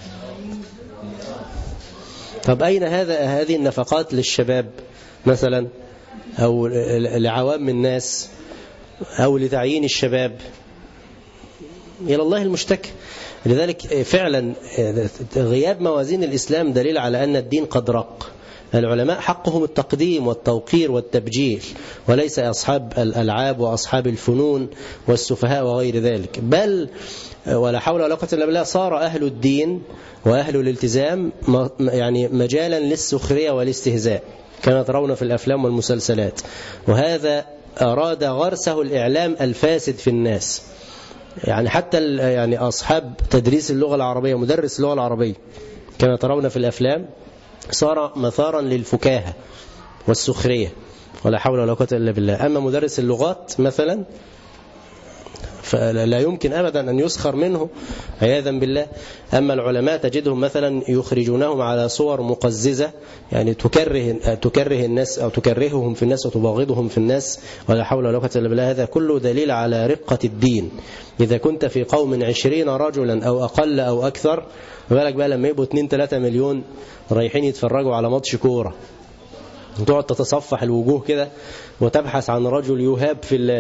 طب أين هذه النفقات للشباب مثلا، أو لعوام الناس، أو لتعيين الشباب؟ إلى الله المشتكى. لذلك فعلا غياب موازين الإسلام دليل على أن الدين قد رق. العلماء حقهم التقديم والتوقير والتبجيل، وليس أصحاب الألعاب وأصحاب الفنون والسفهاء وغير ذلك. بل ولا حول ولا قوة إلا بالله صار أهل الدين وأهل الالتزام يعني مجالا للسخرية والاستهزاء كما ترون في الأفلام والمسلسلات. وهذا أراد غرسه الإعلام الفاسد في الناس. يعني حتى يعني أصحاب تدريس اللغة العربية، مدرس اللغة العربية كما ترون في الأفلام، صار مثارا للفكاهة والسخرية ولا حول ولا قوة إلا بالله. أما مدرس اللغات مثلا فلا يمكن أبدا أن يسخر منه عياذا بالله. أما العلماء تجدهم مثلا يخرجونهم على صور مقززة، يعني تكره الناس أو تكرههم في الناس وتباغضهم في الناس ولا حول ولا قوة إلا بالله. هذا كله دليل على رقة الدين. إذا كنت في قوم 20 رجلا أو أقل أو أكثر، بالك بقى لما يبقوا 2-3 مليون رايحين يتفرجوا على ماتش كورة، تقعد تتصفح الوجوه كده وتبحث عن رجل يهاب في الله.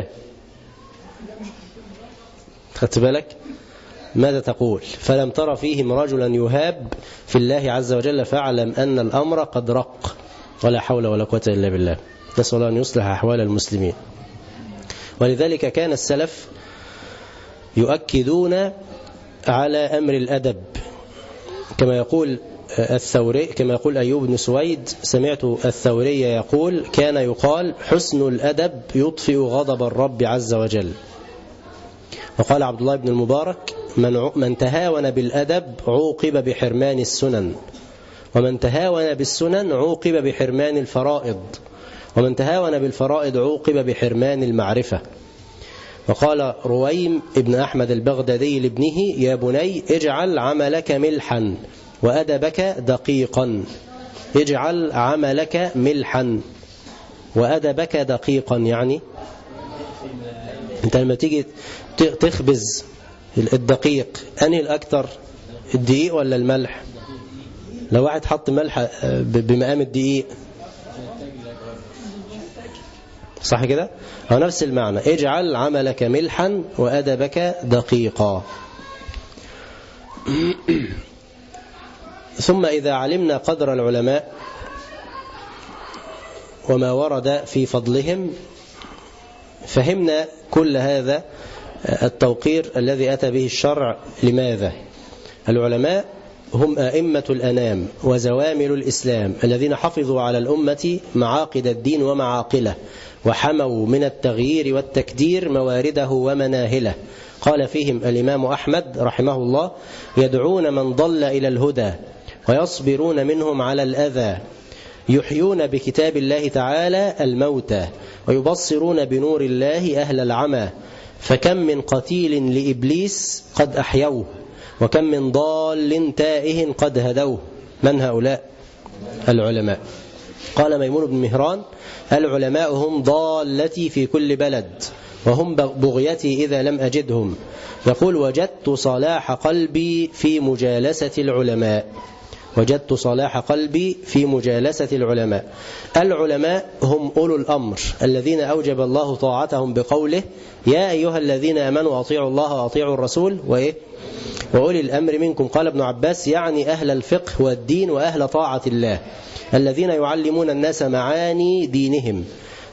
خدت بالك ماذا تقول؟ فلم تر فيهم رجلا يهاب في الله عز وجل فاعلم أن الأمر قد رق ولا حول ولا قوة إلا بالله. نسأل الله أن يصلح أحوال المسلمين. ولذلك كان السلف يؤكدون على أمر الأدب، كما يقول الثوري، كما يقول أيوب بن سويد، سمعت الثوري يقول كان يقال حسن الأدب يطفئ غضب الرب عز وجل. وقال عبد الله بن المبارك من تهاون بالأدب عوقب بحرمان السنن، ومن تهاون بالسنن عوقب بحرمان الفرائض، ومن تهاون بالفرائض عوقب بحرمان المعرفة. وقال رويم ابن أحمد البغدادي لابنه يا بني اجعل عملك ملحا وأدبك دقيقا. اجعل عملك ملحا وأدبك دقيقا، يعني انت لما تيجي تخبز الدقيق أنهي الأكثر، الدقيق ولا الملح؟ لو واحد حط ملح بمقام الدقيق صح كده؟ هو نفس المعنى، اجعل عملك ملحا وأدبك دقيقا. ثم إذا علمنا قدر العلماء وما ورد في فضلهم فهمنا كل هذا التوقير الذي أتى به الشرع. لماذا؟ العلماء هم أئمة الأنام وزوامل الإسلام الذين حفظوا على الأمة معاقد الدين ومعاقله، وحموا من التغيير والتكدير موارده ومناهله. قال فيهم الإمام أحمد رحمه الله يدعون من ضل إلى الهدى ويصبرون منهم على الأذى، يحيون بكتاب الله تعالى الموتى ويبصرون بنور الله أهل العمى. فكم من قتيل لإبليس قد أحيوه، وكم من ضال تائه قد هدوه. من هؤلاء؟ العلماء. قال ميمون بن مهران العلماء هم ضالتي في كل بلد، وهم بغيتي إذا لم أجدهم. يقول وجدت صلاح قلبي في مجالسة العلماء. وجدت صلاح قلبي في مجالسة العلماء. العلماء هم أولو الأمر الذين أوجب الله طاعتهم بقوله يا أيها الذين آمنوا أطيعوا الله وأطيعوا الرسول وأولي الأمر منكم. قال ابن عباس يعني أهل الفقه والدين وأهل طاعة الله الذين يعلمون الناس معاني دينهم.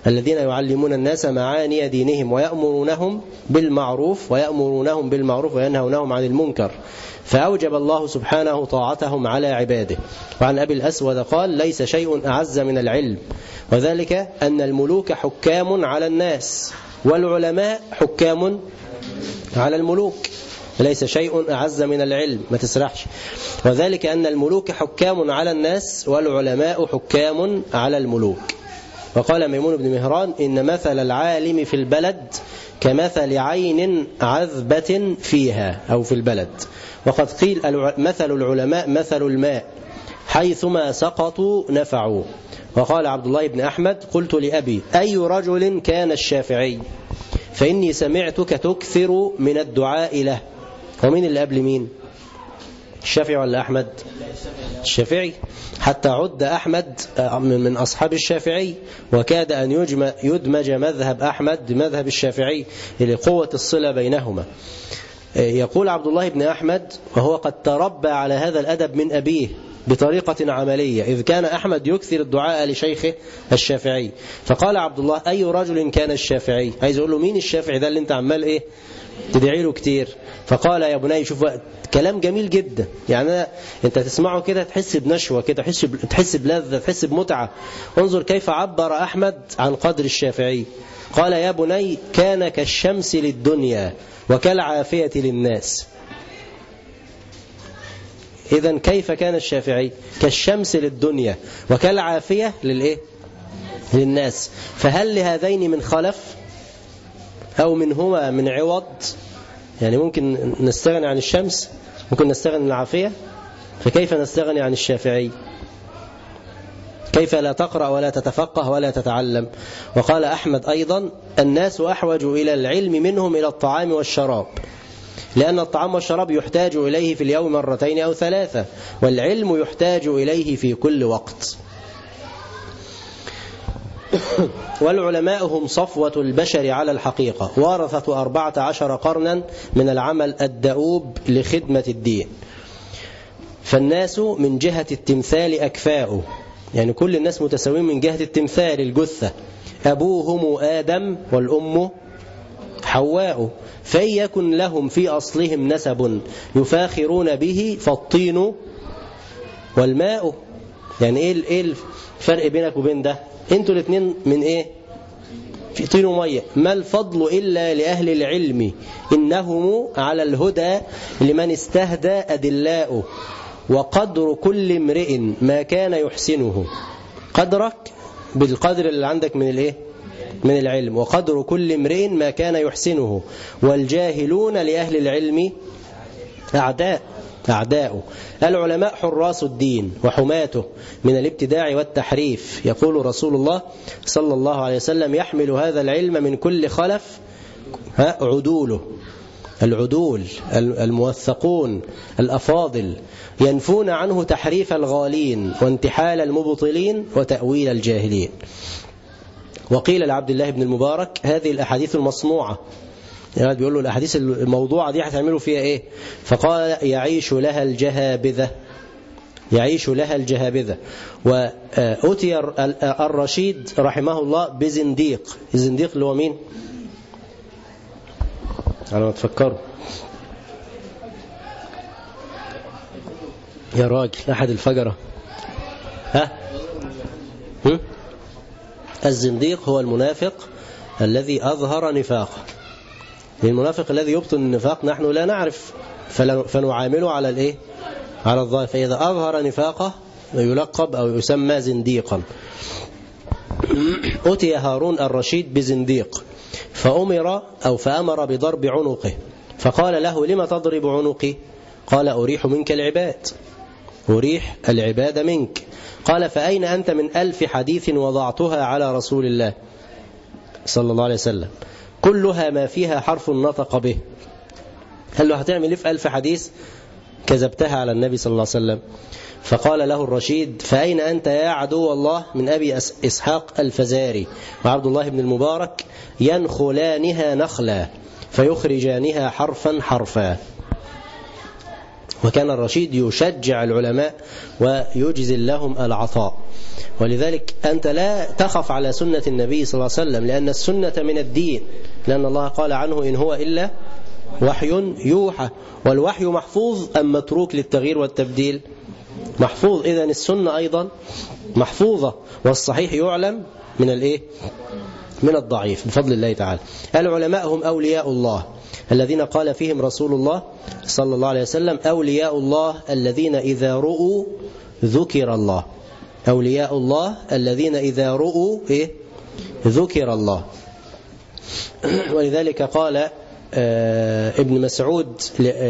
الذين يعلمون الناس معاني دينهم ويأمرونهم بالمعروف وينهونهم عن المنكر، فأوجب الله سبحانه طاعتهم على عباده. وعن أبي الأسود قال: ليس شيء أعز من العلم، وذلك أن الملوك حكام على الناس والعلماء حكام على الملوك. ليس شيء أعز من العلم، ما تسرحش. وذلك أن الملوك حكام على الناس والعلماء حكام على الملوك. وقال ميمون بن مهران: إن مثل العالم في البلد كمثل عين عذبة فيها أو في البلد. وقد قيل: مثل العلماء مثل الماء، حيثما سقطوا نفعوا. وقال عبد الله بن أحمد: قلت لأبي: أي رجل كان الشافعي؟ فإني سمعتك تكثر من الدعاء له. ومين اللي قبل مين؟ الشافعي ولا أحمد؟ الشافعي، حتى عد أحمد من أصحاب الشافعي، وكاد أن يدمج مذهب أحمد بمذهب الشافعي لقوة الصلة بينهما. يقول عبد الله بن أحمد: وهو قد تربى على هذا الأدب من أبيه بطريقة عملية، إذ كان أحمد يكثر الدعاء لشيخه الشافعي. فقال عبد الله: أي رجل كان الشافعي؟ عايز أقول له مين الشافعي ده اللي انت عمال تدعي له كتير؟ فقال: يا بني، شوف كلام جميل جدا، يعني انت تسمعه كده تحس بنشوة كده، تحس بلذة، تحس بمتعة. انظر كيف عبر أحمد عن قدر الشافعي. قال: يا بني، كان كالشمس للدنيا وكالعافية للناس. إذن كيف كان الشافعي؟ كالشمس للدنيا وكالعافية للناس. فهل لهذين من خلف أو منهما من عوض؟ يعني ممكن نستغني عن الشمس، ممكن نستغني عن العافية، فكيف نستغني عن الشافعي؟ كيف لا تقرأ ولا تتفقه ولا تتعلم؟ وقال أحمد أيضا: الناس أحوج إلى العلم منهم إلى الطعام والشراب، لأن الطعام والشراب يحتاج إليه في اليوم مرتين أو ثلاثة، والعلم يحتاج إليه في كل وقت. والعلماء هم صفوة البشر على الحقيقة، ورثة 14 قرنا من العمل الدؤوب لخدمة الدين. فالناس من جهة التمثال أكفاء، يعني كل الناس متساويين من جهة التمثال الجثة. أبوهم آدم والأم حواء، فإن يكن لهم في أصلهم نسب يفاخرون به فالطين والماء. يعني إيه الفرق بينك وبين ده؟ انتوا الاثنين من في طين ومية. ما الفضل إلا لأهل العلم، إنهم على الهدى لمن استهدى أدلاء. وقدر كل امرئ ما كان يحسنه، قدرك بالقدر اللي عندك من العلم. وقدر كل امرئ ما كان يحسنه، والجاهلون لأهل العلم أعداء. العلماء حراس الدين وحماته من الابتداع والتحريف. يقول رسول الله صلى الله عليه وسلم: يحمل هذا العلم من كل خلف عدوله، العدول الموثقون الأفاضل، ينفون عنه تحريف الغالين وانتحال المبطلين وتأويل الجاهلين. وقيل لعبد الله بن المبارك: هذه الأحاديث المصنوعة، يعني بيقول له الأحاديث الموضوعة دي هتعملوا فيها فقال: يعيش لها الجهابذة. وأتي الرشيد رحمه الله بزنديق. الزنديق اللي هو مين؟ على ما تفكروا يا راجل، أحد الفجرة. الزنديق هو المنافق الذي أظهر نفاقه. المنافق الذي يبطن النفاق نحن لا نعرف، فنعامله على على الظاهر. فإذا أظهر نفاقه يلقب أو يسمى زنديقا. أتي هارون الرشيد بزنديق فأمر بضرب عنقه، فقال له: لما تضرب عنقي؟ قال: أريح منك العباد، أريح العباد منك. قال: فأين أنت من 1000 حديث وضعتها على رسول الله صلى الله عليه وسلم، كلها ما فيها حرف نطق به؟ هل له هتعمل في 1000 حديث كذبتها على النبي صلى الله عليه وسلم؟ فقال له الرشيد: فأين أنت يا عدو الله من أبي إسحاق الفزاري وعبد الله بن المبارك، ينخلانها نخلا فيخرجانها حرفا حرفا. وكان الرشيد يشجع العلماء ويجزل لهم العطاء. ولذلك أنت لا تخف على سنة النبي صلى الله عليه وسلم، لأن السنة من الدين، لأن الله قال عنه إن هو إلا وحي يوحى، والوحي محفوظ أم متروك للتغيير والتبديل؟ محفوظ. إذن السنة أيضا محفوظة، والصحيح يعلم من الإيه؟ من الضعيف بفضل الله تعالى. العلماء هم أولياء الله الذين قال فيهم رسول الله صلى الله عليه وسلم: أولياء الله الذين إذا رؤوا ذكر الله. أولياء الله الذين إذا رؤوا ذكر الله. ولذلك قال ابن مسعود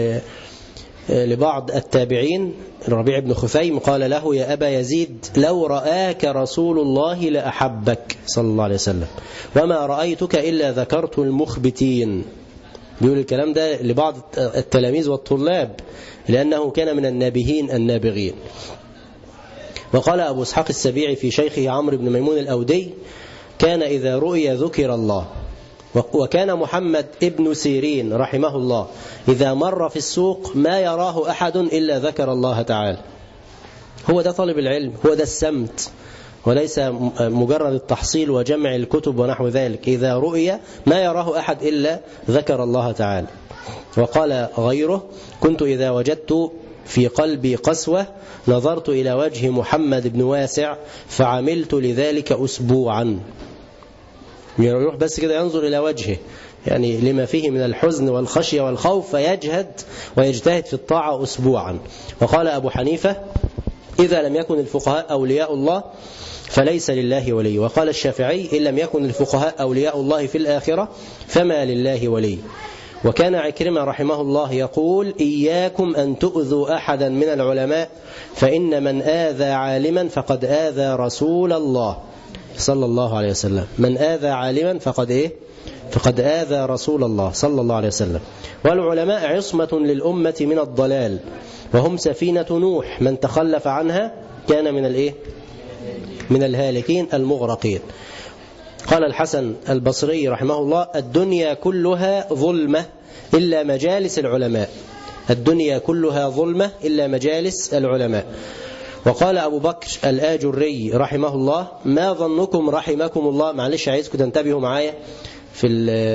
لبعض التابعين، الربيع بن خثيم، قال له: يا أبا يزيد لو رآك رسول الله لأحبك صلى الله عليه وسلم، وما رأيتك إلا ذكرت المخبتين. بيقول الكلام ده لبعض التلاميذ والطلاب، لأنه كان من النابهين النابغين. وقال أبو إسحاق السبيعي في شيخه عمرو بن ميمون الأودي: كان إذا رؤي ذكر الله. وكان محمد ابن سيرين رحمه الله إذا مر في السوق ما يراه أحد إلا ذكر الله تعالى. هو ده طالب العلم، هو ده السمت، وليس مجرد التحصيل وجمع الكتب ونحو ذلك. إذا رؤي ما يراه أحد إلا ذكر الله تعالى. وقال غيره: كنت إذا وجدت في قلبي قسوة نظرت إلى وجه محمد بن واسع فعملت لذلك أسبوعا. يروح بس كده ينظر إلى وجهه، يعني لما فيه من الحزن والخشية والخوف، فيجهد ويجتهد في الطاعة أسبوعا. وقال أبو حنيفة: إذا لم يكن الفقهاء أولياء الله فليس لله ولي. وقال الشافعي: إن لم يكن الفقهاء أولياء الله في الآخرة فما لله ولي. وكان عكرمة رحمه الله يقول: إياكم أن تؤذوا أحدا من العلماء، فإن من آذى عالما فقد آذى رسول الله صلى الله عليه وسلم. من آذى عالما فقد آذى رسول الله صلى الله عليه وسلم. والعلماء عصمة للأمة من الضلال، وهم سفينة نوح، من تخلف عنها كان من الهالكين المغرقين. قال الحسن البصري رحمه الله: الدنيا كلها ظلمة إلا مجالس العلماء. الدنيا كلها ظلمة إلا مجالس العلماء. وقال أبو بكر الآجري رحمه الله: ما ظنكم رحمكم الله، معلش عايزكم تنتبهوا معايا في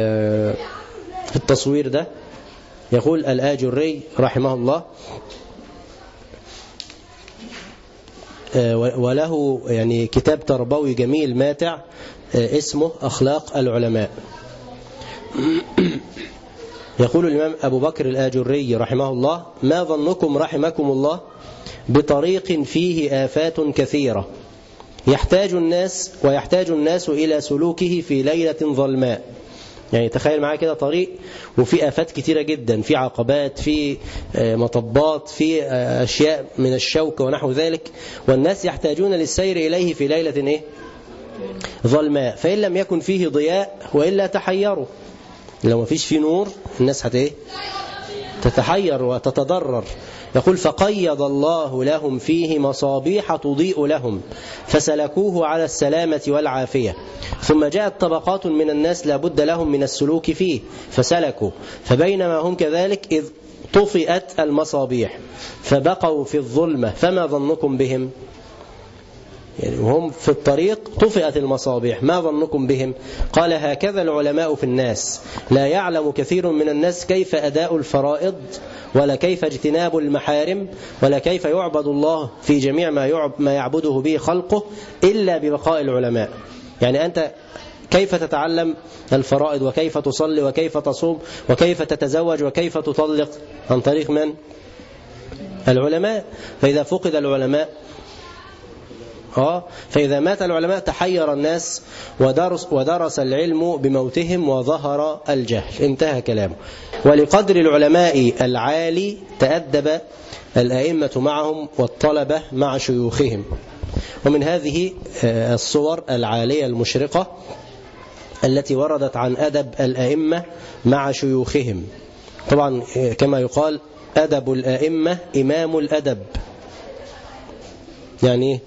التصوير ده. يقول الآجري رحمه الله، وله يعني كتاب تربوي جميل ماتع اسمه أخلاق العلماء. يقول الإمام أبو بكر الآجري رحمه الله: ما ظنكم رحمكم الله بطريق فيه آفات كثيرة يحتاج الناس إلى سلوكه في ليلة ظلماء. يعني تخيل معايا كده طريق وفي آفات كثيرة جدا، في عقبات، في مطبات، في أشياء من الشوك ونحو ذلك، والناس يحتاجون للسير إليه في ليلة ظلماء، فإن لم يكن فيه ضياء وإلا تحيروا. لو ما فيش فيه نور الناس تتحير وتتضرر. يقول: فقيض الله لهم فيه مصابيح تضيء لهم فسلكوه على السلامة والعافية، ثم جاءت طبقات من الناس لا بد لهم من السلوك فيه فسلكوا، فبينما هم كذلك إذ طفئت المصابيح فبقوا في الظلمة، فما ظنكم بهم؟ يعني وهم في الطريق طفئت المصابيح، ما ظنكم بهم؟ قال: هكذا العلماء في الناس، لا يعلم كثير من الناس كيف أداء الفرائض، ولا كيف اجتناب المحارم، ولا كيف يعبد الله في جميع ما يعبده به خلقه إلا ببقاء العلماء. يعني أنت كيف تتعلم الفرائض، وكيف تصلي، وكيف تصوم، وكيف تتزوج، وكيف تطلق؟ عن طريق من؟ العلماء. فإذا فقد العلماء فإذا مات العلماء تحير الناس ودرس العلم بموتهم وظهر الجهل. انتهى كلامه. ولقدر العلماء العالي تأدب الأئمة معهم والطلبة مع شيوخهم. ومن هذه الصور العالية المشرقة التي وردت عن أدب الأئمة مع شيوخهم. طبعا كما يقال: أدب الأئمة إمام الأدب. يعني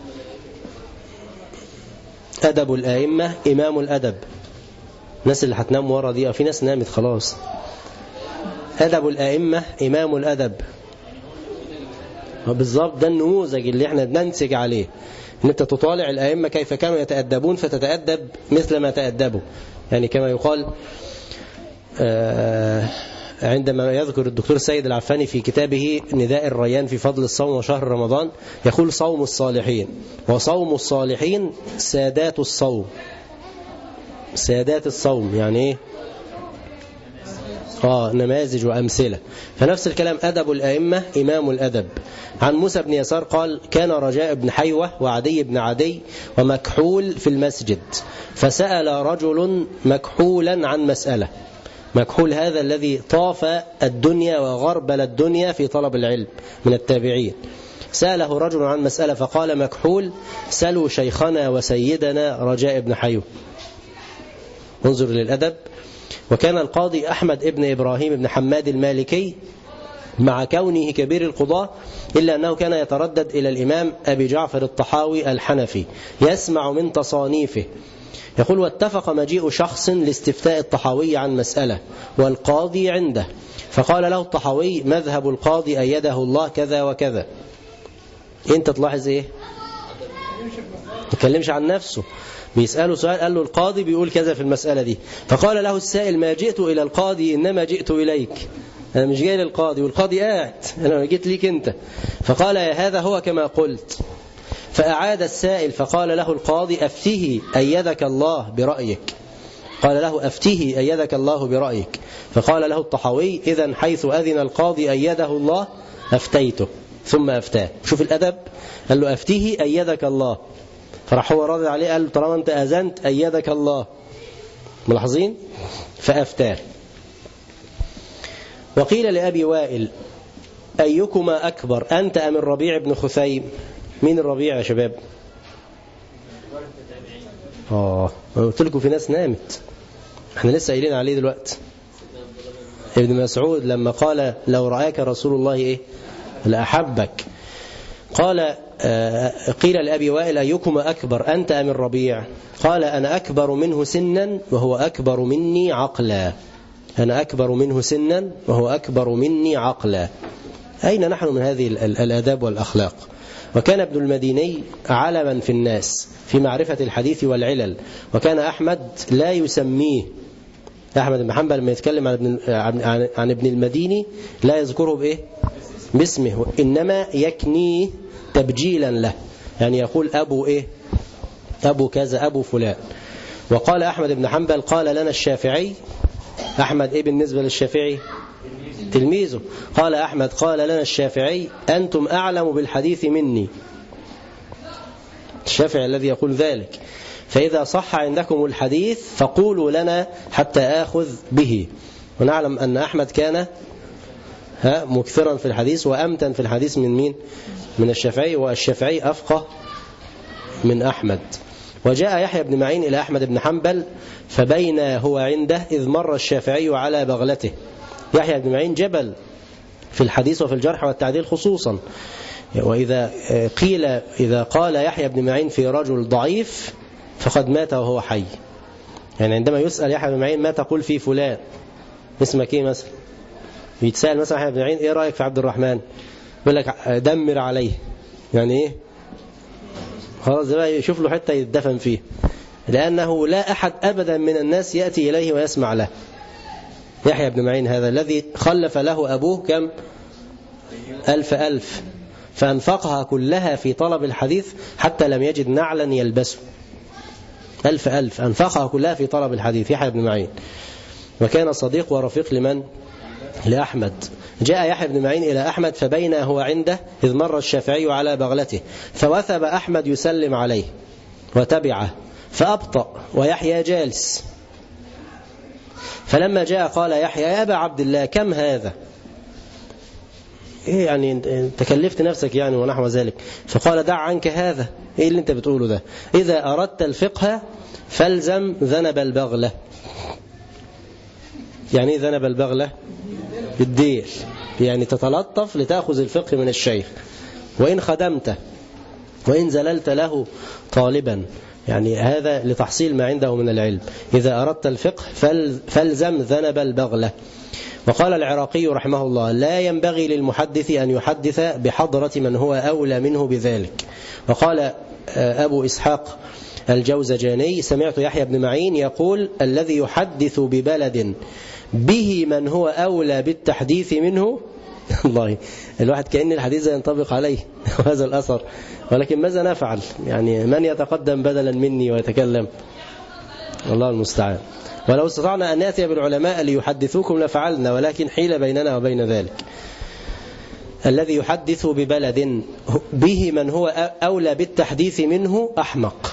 أدب الأئمة إمام الأدب. الناس اللي هتنام ورا دي، في ناس نامت خلاص. أدب الأئمة إمام الأدب، بالضبط ده النموذج اللي احنا بننسج عليه. ان انت تطالع الائمه كيف كانوا يتادبون فتتادب مثل ما تادبوا. يعني كما يقال عندما يذكر الدكتور سيد العفاني في كتابه نداء الريان في فضل الصوم وشهر رمضان، يقول صوم الصالحين، وصوم الصالحين سادات الصوم. سادات الصوم يعني ايه؟ نماذج وأمثلة. فنفس الكلام أدب الأئمة إمام الأدب. عن موسى بن يسار قال: كان رجاء بن حيوة وعدي بن عدي ومكحول في المسجد، فسأل رجل مكحولا عن مسألة. مكحول هذا الذي طاف الدنيا وغربل الدنيا في طلب العلم من التابعين. سأله رجل عن مسألة فقال مكحول: سلوا شيخنا وسيدنا رجاء بن حيوة. انظر للأدب. وكان القاضي أحمد ابن إبراهيم بن حماد المالكي مع كونه كبير القضاة إلا أنه كان يتردد إلى الإمام أبي جعفر الطحاوي الحنفي يسمع من تصانيفه. يقول: واتفق مجيء شخص لاستفتاء الطحاوي عن مسألة والقاضي عنده، فقال له الطحاوي: مذهب القاضي أيده الله كذا وكذا. انت تلاحظ ايه؟ ما تكلمش عن نفسه، بيسأله سؤال، قال له القاضي بيقول كذا في المسألة دي. فقال له السائل: ما جئت إلى القاضي إنما جئت إليك، أنا مش جاي للقاضي والقاضي قاعد، أنا جيت ليك أنت. فقال: يا هذا هو كما قلت. فأعاد السائل فقال له القاضي: أفتيه أيدك الله برأيك. قال له: أفتيه أيدك الله برأيك. فقال له الطحاوي: إذن حيث أذن القاضي أيده الله أفتيته. ثم أفتاه. شوف الأدب، قال له: أفتيه أيدك الله. فراح هو راضي عليه، قال له: طالما أنت أذنت أيدك الله. ملاحظين؟ فأفتاه. وقيل لأبي وائل: أيكما أكبر أنت أم الربيع بن خثيم؟ مين الربيع يا شباب؟ قلت لكم في ناس نامت، احنا لسه قايلين عليه دلوقتي. ابن مسعود لما قال: لو رآك رسول الله ايه لأحبك. قال قيل لأبي وائل: أيكما أكبر أنت أم الربيع؟ قال: أنا أكبر منه سنا وهو أكبر مني عقلا. أنا أكبر منه سنا وهو أكبر مني عقلا. أين نحن من هذه الآداب والأخلاق؟ وكان ابن المديني علما في الناس في معرفة الحديث والعلل، وكان أحمد لا يسميه. أحمد بن حنبل لما يتكلم عن ابن المديني لا يذكره بإيه؟ باسمه، إنما يكنيه تبجيلا له، يعني يقول أبو إيه؟ أبو كذا، أبو فلان. وقال أحمد بن حنبل: قال لنا الشافعي. أحمد إيه بالنسبة للشافعي؟ تلميذه. قال أحمد: قال لنا الشافعي: أنتم أعلم بالحديث مني. الشافعي الذي يقول ذلك. فإذا صح عندكم الحديث فقولوا لنا حتى آخذ به. ونعلم أن أحمد كان مكثرا في الحديث وأمتن في الحديث من مين؟ من الشافعي، والشافعي أفقه من أحمد. وجاء يحيى بن معين إلى أحمد بن حنبل فبين هو عنده إذ مر الشافعي على بغلته. يحيى بن معين جبل في الحديث وفي الجرح والتعديل خصوصا. وإذا قيل إذا قال يحيى بن معين في رجل ضعيف فقد مات وهو حي. يعني عندما يسأل يحيى بن معين: ما تقول في فلان؟ اسمك ايه مثلا؟ يتسأل مثلا يحيى بن معين: ايه رأيك في عبد الرحمن؟ يقول لك: دمر عليه. يعني ايه؟ خلاص بقى يشوف له حتى يدفن فيه، لأنه لا أحد أبدا من الناس يأتي إليه ويسمع له. يحيى بن معين هذا الذي خلف له أبوه كم؟ 1000 فأنفقها كلها في طلب الحديث حتى لم يجد نعلا يلبسه. 1000 أنفقها كلها في طلب الحديث يحيى بن معين. وكان صديق ورفيق لمن؟ لأحمد. جاء يحيى بن معين إلى أحمد فبين هو عنده إذ مر الشافعي على بغلته فوثب أحمد يسلم عليه وتبعه فأبطأ ويحيى جالس. فلما جاء قال يحيى: يا أبا عبد الله كم هذا؟ إيه يعني تكلفت نفسك يعني ونحو ذلك. فقال: دع عنك هذا. إيه اللي أنت بتقوله ده؟ إذا أردت الفقه فالزم ذنب البغلة. يعني إيه ذنب البغلة؟ بالدير، يعني تتلطف لتأخذ الفقه من الشيخ، وإن خدمته وإن زللت له طالبا، يعني هذا لتحصيل ما عنده من العلم. إذا أردت الفقه فالزم ذنب البغلة. وقال العراقي رحمه الله: لا ينبغي للمحدث أن يحدث بحضرة من هو أولى منه بذلك. وقال أبو إسحاق الجوزجاني سمعت يحيى بن معين يقول الذي يحدث ببلد به من هو أولى بالتحديث منه الله الواحد كأن الحديث ينطبق عليه هذا الأثر، ولكن ماذا نفعل؟ يعني من يتقدم بدلا مني ويتكلم؟ الله المستعان. ولو استطعنا أن نأتي بالعلماء ليحدثوكم لفعلنا، ولكن حيل بيننا وبين ذلك. الذي يحدث ببلد به من هو أولى بالتحديث منه أحمق.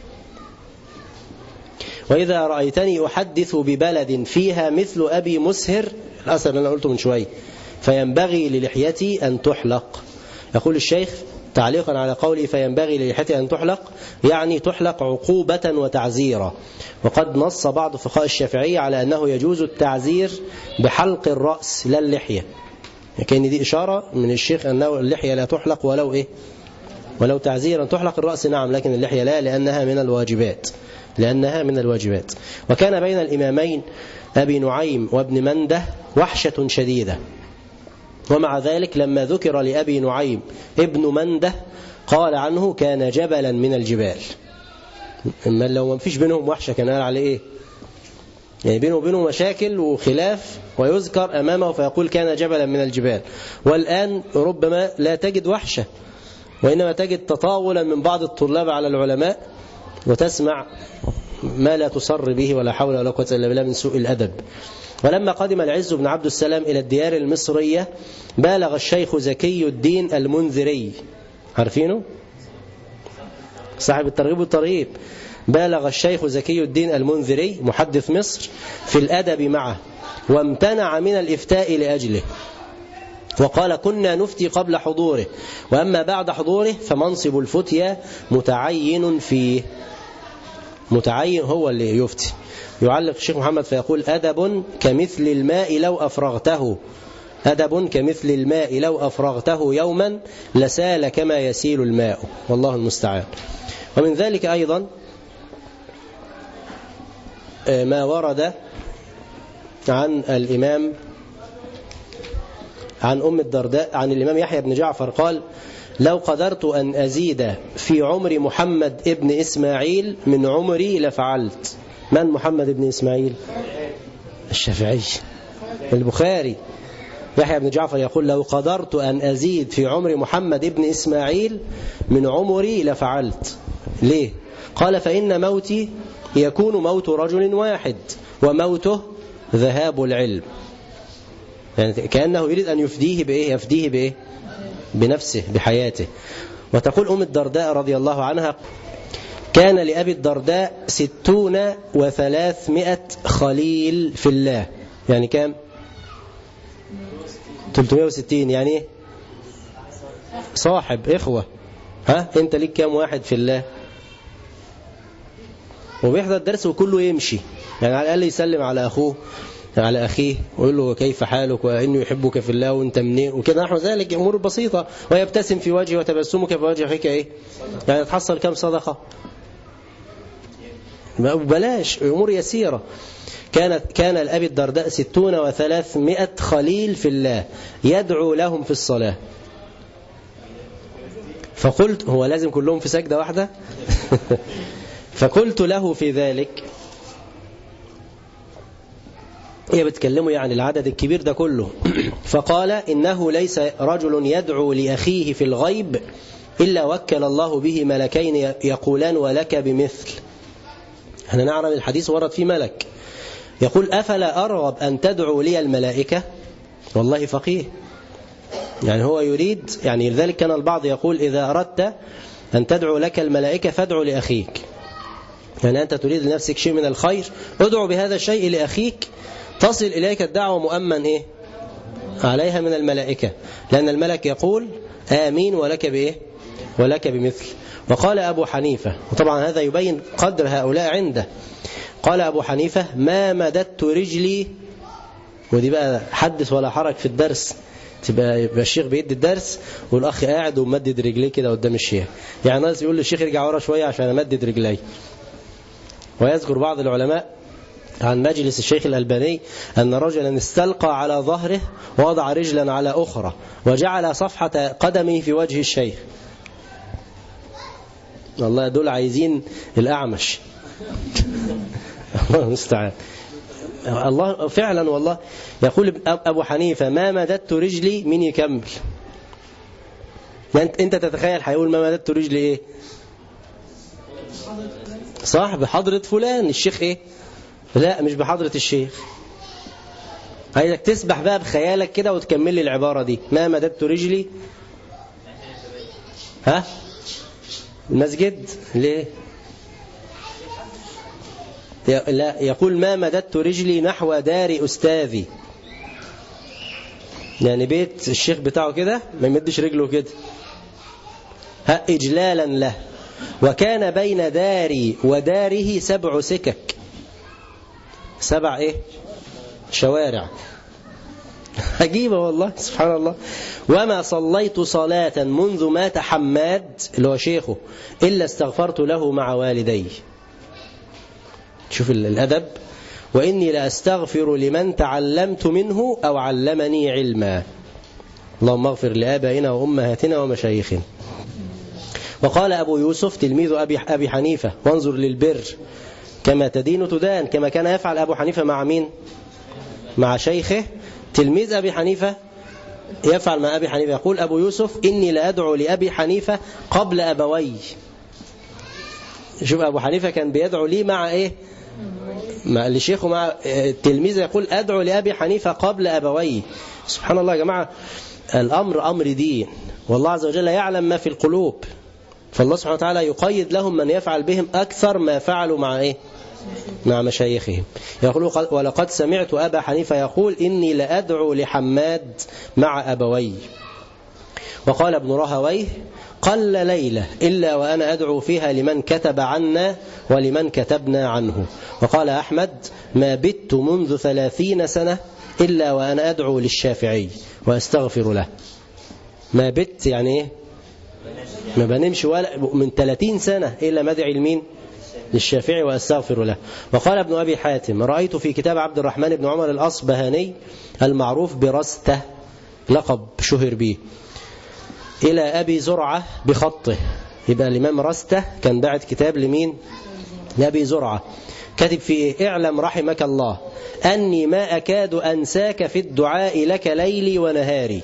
وإذا رأيتني أحدث ببلد فيها مثل أبي مسهر، الأثر اللي أنا قلته من شوي، فينبغي للحيتي أن تحلق. يقول الشيخ تعليقا على قولي فينبغي للحيتي أن تحلق، يعني تحلق عقوبة وتعزيرا. وقد نص بعض فقهاء الشافعية على أنه يجوز التعزير بحلق الرأس لا اللحية. كأن دي إشارة من الشيخ أنه اللحية لا تحلق ولو تعزيرا، تحلق الرأس نعم، لكن اللحية لا، لأنها من الواجبات. وكان بين الإمامين أبي نعيم وابن منده وحشة شديدة، ومع ذلك لما ذكر لأبي نعيم ابن منده قال عنه كان جبلا من الجبال. إما لو ما فيش بينهم وحشة كان قال عليه إيه؟ يعني بينه وبينه مشاكل وخلاف، ويذكر أمامه فيقول كان جبلا من الجبال. والآن ربما لا تجد وحشة، وإنما تجد تطاولا من بعض الطلاب على العلماء، وتسمع ما لا تصر به ولا حول ولا قوة إلا بالله من سوء الأدب. ولما قدم العز بن عبد السلام إلى الديار المصرية بالغ الشيخ زكي الدين المنذري، عارفينه؟ صاحب الترغيب والترهيب. بالغ الشيخ زكي الدين المنذري محدث مصر في الأدب معه، وامتنع من الإفتاء لأجله، وقال كنا نفتي قبل حضوره، وأما بعد حضوره فمنصب الفتية متعين فيه. متعين هو اللي يفتي. يعلق الشيخ محمد فيقول أدب كمثل الماء لو أفرغته، أدب كمثل الماء لو أفرغته يوما لسال كما يسيل الماء، والله المستعان. ومن ذلك أيضا ما ورد عن الإمام عن أم الدرداء عن الإمام يحيى بن جعفر قال لو قدرت أن أزيد في عمر محمد ابن إسماعيل من عمري لفعلت. من محمد ابن إسماعيل؟ الشافعي البخاري. يحيى بن جعفر يقول لو قدرت أن أزيد في عمر محمد ابن إسماعيل من عمري لفعلت. ليه؟ قال فإن موتي يكون موت رجل واحد وموته ذهاب العلم. يعني كأنه يريد أن يفديه بإيه؟ يفديه بإيه؟ بنفسه بحياته. وتقول أم الدرداء رضي الله عنها كان لأبي الدرداء 60 و300 خليل في الله. يعني كام؟ 360. يعني ايه؟ صاحب إخوة. ها أنت ليك كام واحد في الله؟ وبيحضر الدرس وكله يمشي، يعني على الأقل يسلم على أخوه على أخيه ويقول له كيف حالك وإنه يحبك في الله وإنت منين وكذا نحو ذلك، أمور بسيطة. ويبتسم في وجهه وتبسمك في وجه أخيك إيه؟ يعني تحصل كم صدقة؟ بلاش، أمور يسيرة. كان الأبي الدرداء 60 و300 خليل في الله يدعو لهم في الصلاة. فقلت هو لازم كلهم في سجدة واحدة؟ فقلت له في ذلك، هي بتكلمه يعني العدد الكبير ده كله، فقال إنه ليس رجل يدعو لأخيه في الغيب إلا وكل الله به ملكين يقولان ولك بمثل. احنا نعلم الحديث ورد فيه ملك يقول أفلا أرغب أن تدعو لي الملائكة. والله فقيه، يعني هو يريد، يعني لذلك كان البعض يقول إذا أردت أن تدعو لك الملائكة فادعو لأخيك. يعني أنت تريد لنفسك شيء من الخير، ادعو بهذا الشيء لأخيك تصل إليك الدعوة مؤمن إيه؟ عليها من الملائكة، لأن الملك يقول آمين ولك بإيه؟ ولك بمثل. وقال أبو حنيفة، وطبعا هذا يبين قدر هؤلاء عنده، قال أبو حنيفة ما مددت رجلي، ودي بقى حدث ولا حرج في الدرس، يبقى الشيخ بيدي الدرس والأخ قاعد ومدد رجليه كده قدام الشيخ، يعني ناس يقول للشيخ ارجع ورا شوية عشان أمدد رجلي. ويذكر بعض العلماء عن مجلس الشيخ الألباني أن رجلا استلقى على ظهره ووضع رجلا على أخرى وجعل صفحة قدمه في وجه الشيخ. والله دول عايزين الأعمش. الله المستعان. الله فعلا والله. يقول أبو حنيفة ما مددت رجلي، من يكمل؟ أنت تتخيل هيقول ما مددت رجلي إيه؟ صح، بحضرة فلان الشيخ إيه؟ لا مش بحضرة الشيخ. عايزك تسبح بقى بخيالك كده وتكمل لي العبارة دي. ما مددت رجلي المسجد ليه؟ لا، يقول ما مددت رجلي نحو دار أستاذي، يعني بيت الشيخ بتاعه كده ما يمدش رجله كده، إجلالا له. وكان بين داري وداره 7 سكك، 7 إيه؟ شوارع. عجيبة والله سبحان الله. وما صليت صلاة منذ مات حماد اللي هو شيخه إلا استغفرت له مع والدي. شوف الأدب. وإني لأستغفر لمن تعلمت منه أو علمني علما. اللهم اغفر لآبائنا وأمهاتنا ومشايخنا. وقال أبو يوسف تلميذ أبي حنيفة وانظر للبر كما تدين تدان، كما كان يفعل أبو حنيفة مع مين؟ مع شيخه. تلميذ أبي حنيفة يفعل مع أبي حنيفة. يقول أبو يوسف إني لأدعو لأبي حنيفة قبل أبوي. شوف أبو حنيفة كان بيدعو لي مع إيه؟ مع لشيخه مع التلميذ. يقول أدعو لأبي حنيفة قبل أبوي. سبحان الله يا جماعة. الأمر أمر دين، والله عز وجل يعلم ما في القلوب، فالله سبحانه وتعالى يقيد لهم من يفعل بهم أكثر ما فعلوا مع إيه؟ مع مشايخهم. يقول ولقد سمعت أبا حنيفة يقول إني لأدعو لحماد مع أبوي. وقال ابن رهويه قل ليلة إلا وأنا أدعو فيها لمن كتب عنا ولمن كتبنا عنه. وقال أحمد ما بت منذ 30 سنة إلا وأنا أدعو للشافعي وأستغفر له. ما بت يعني إيه؟ ما بنمشي ولا من 30 سنة إلا مدعي لمين؟ للشافعي وأستغفر له. وقال ابن أبي حاتم رأيت في كتاب عبد الرحمن بن عمر الأصبهاني المعروف برسته، لقب شهر به، إلى أبي زرعة بخطه. يبقى الإمام رسته كان بعت كتاب لمين؟ لأبي زرعة. كتب فيه اعلم رحمك الله أني ما أكاد أنساك في الدعاء لك ليلي ونهاري.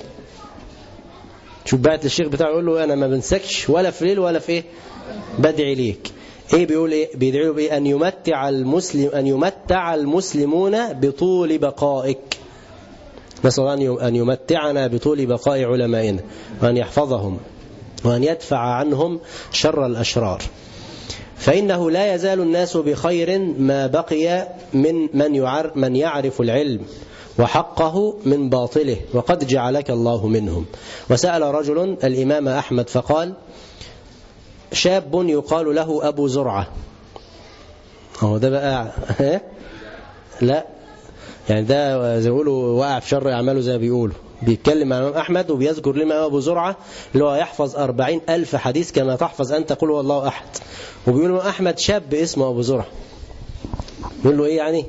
شوف بعت الشيخ بتاعه يقول له أنا ما بنسكش ولا في ليل ولا في إيه بدعي ليك. إيه بيقول إيه؟ بيدعي له بإيه؟ أن يمتع المسلمون بطول بقائك. نسأل الله أن يمتعنا بطول بقاء علمائنا وأن يحفظهم وأن يدفع عنهم شر الأشرار. فإنه لا يزال الناس بخير ما بقي من يعرف العلم وحقه من باطله وقد جعلك الله منهم. وسأل رجل الإمام أحمد فقال شاب يقال له أبو زرعة. هو ده بقى لا يعني ده زي بيقولوا وقع في شر أعماله زي بيقولوا. بيتكلم عن أحمد وبيذكر لما أبو زرعة اللي هو يحفظ 40,000 حديث كما تحفظ أنت قل هو الله أحد. وبيقول أحمد شاب اسمه أبو زرعة. يقول له إيه يعني؟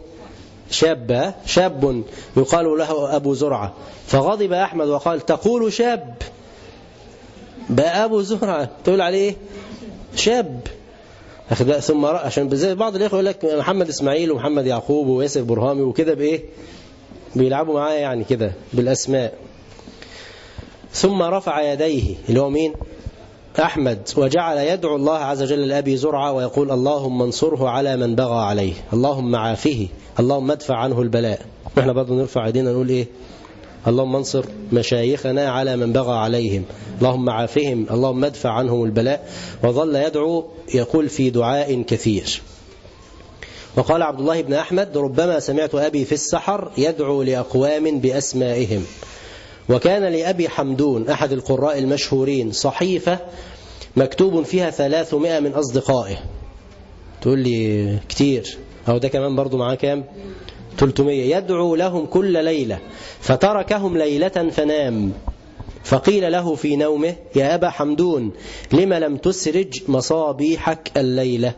شاب يقال له أبو زرعة. فغضب أحمد وقال تقول شاب بقى أبو زرعة تقول عليه شاب. ثم عشان زي بعض الإخوة يقول لك محمد إسماعيل ومحمد يعقوب وياسر برهامي وكده بإيه بيلعبوا معاه يعني كده بالأسماء. ثم رفع يديه اللي هو مين؟ أحمد، وجعل يدعو الله عز وجل لأبي زرعة ويقول اللهم انصره على من بغى عليه، اللهم عافيه، اللهم ادفع عنه البلاء. نحن برضو نرفع يدينا نقول إيه؟ اللهم انصر مشايخنا على من بغى عليهم، اللهم عافهم، اللهم ادفع عنهم البلاء. وظل يدعو يقول في دعاء كثير. وقال عبد الله بن أحمد ربما سمعت أبي في السحر يدعو لأقوام بأسمائهم. وكان لأبي حمدون أحد القراء المشهورين صحيفة مكتوب فيها 300 من أصدقائه. تقول لي كتير، أو ده كمان برضو معاه كام؟ 300. يدعو لهم كل ليلة فتركهم ليلة فنام. فقيل له في نومه يا أبا حمدون لما لم تسرج مصابيحك الليلة؟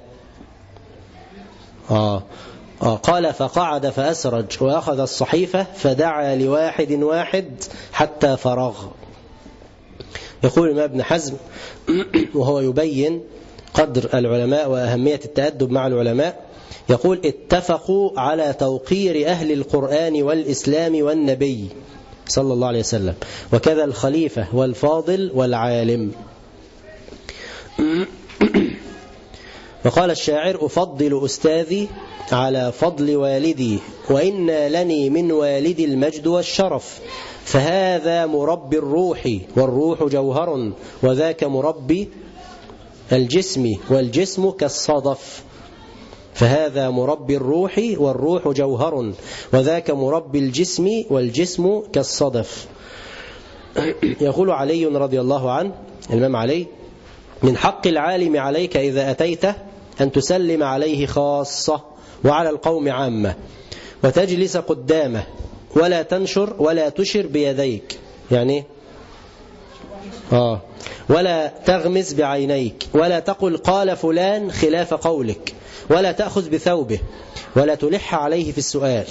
قال فقعد فأسرج وأخذ الصحيفة فدعا لواحد واحد حتى فرغ. يقول الإمام ابن حزم وهو يبين قدر العلماء وأهمية التأدب مع العلماء، يقول: اتفقوا على توقير أهل القرآن والإسلام والنبي صلى الله عليه وسلم، وكذا الخليفة والفاضل والعالم. وقال الشاعر: أفضل أستاذي على فضل والدي، وإن لني من والدي المجد والشرف، فهذا مربي الروح والروح جوهر، وذاك مربي الجسم والجسم كالصدف. فهذا مربي الروح والروح جوهر، وذاك مربي الجسم والجسم كالصدف. يقول علي رضي الله عنه، الإمام علي: من حق العالم عليك إذا أتيته أن تسلم عليه خاصة وعلى القوم عامة، وتجلس قدامه، ولا تنشر ولا تشر بيديك، يعني ولا تغمز بعينيك، ولا تقل قال فلان خلاف قولك، ولا تأخذ بثوبه، ولا تلح عليه في السؤال،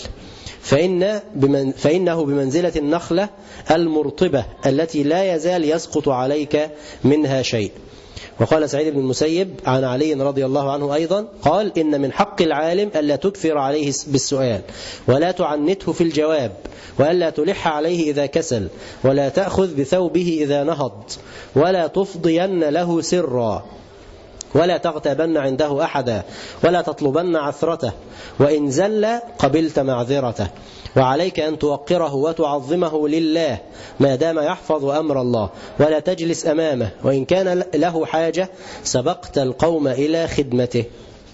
فإنه بمنزلة النخلة المرطبة التي لا يزال يسقط عليك منها شيء. وقال سعيد بن المسيب عن علي رضي الله عنه أيضا قال: إن من حق العالم ألا تكثر عليه بالسؤال، ولا تعنته في الجواب، وألا تلح عليه إذا كسل، ولا تأخذ بثوبه إذا نهض، ولا تفضين له سرا، ولا تغتابن عنده أحدا، ولا تطلبن عثرته، وإن زل قبلت معذرته. وعليك أن توقره وتعظمه لله ما دام يحفظ أمر الله، ولا تجلس أمامه، وإن كان له حاجة سبقت القوم إلى خدمته.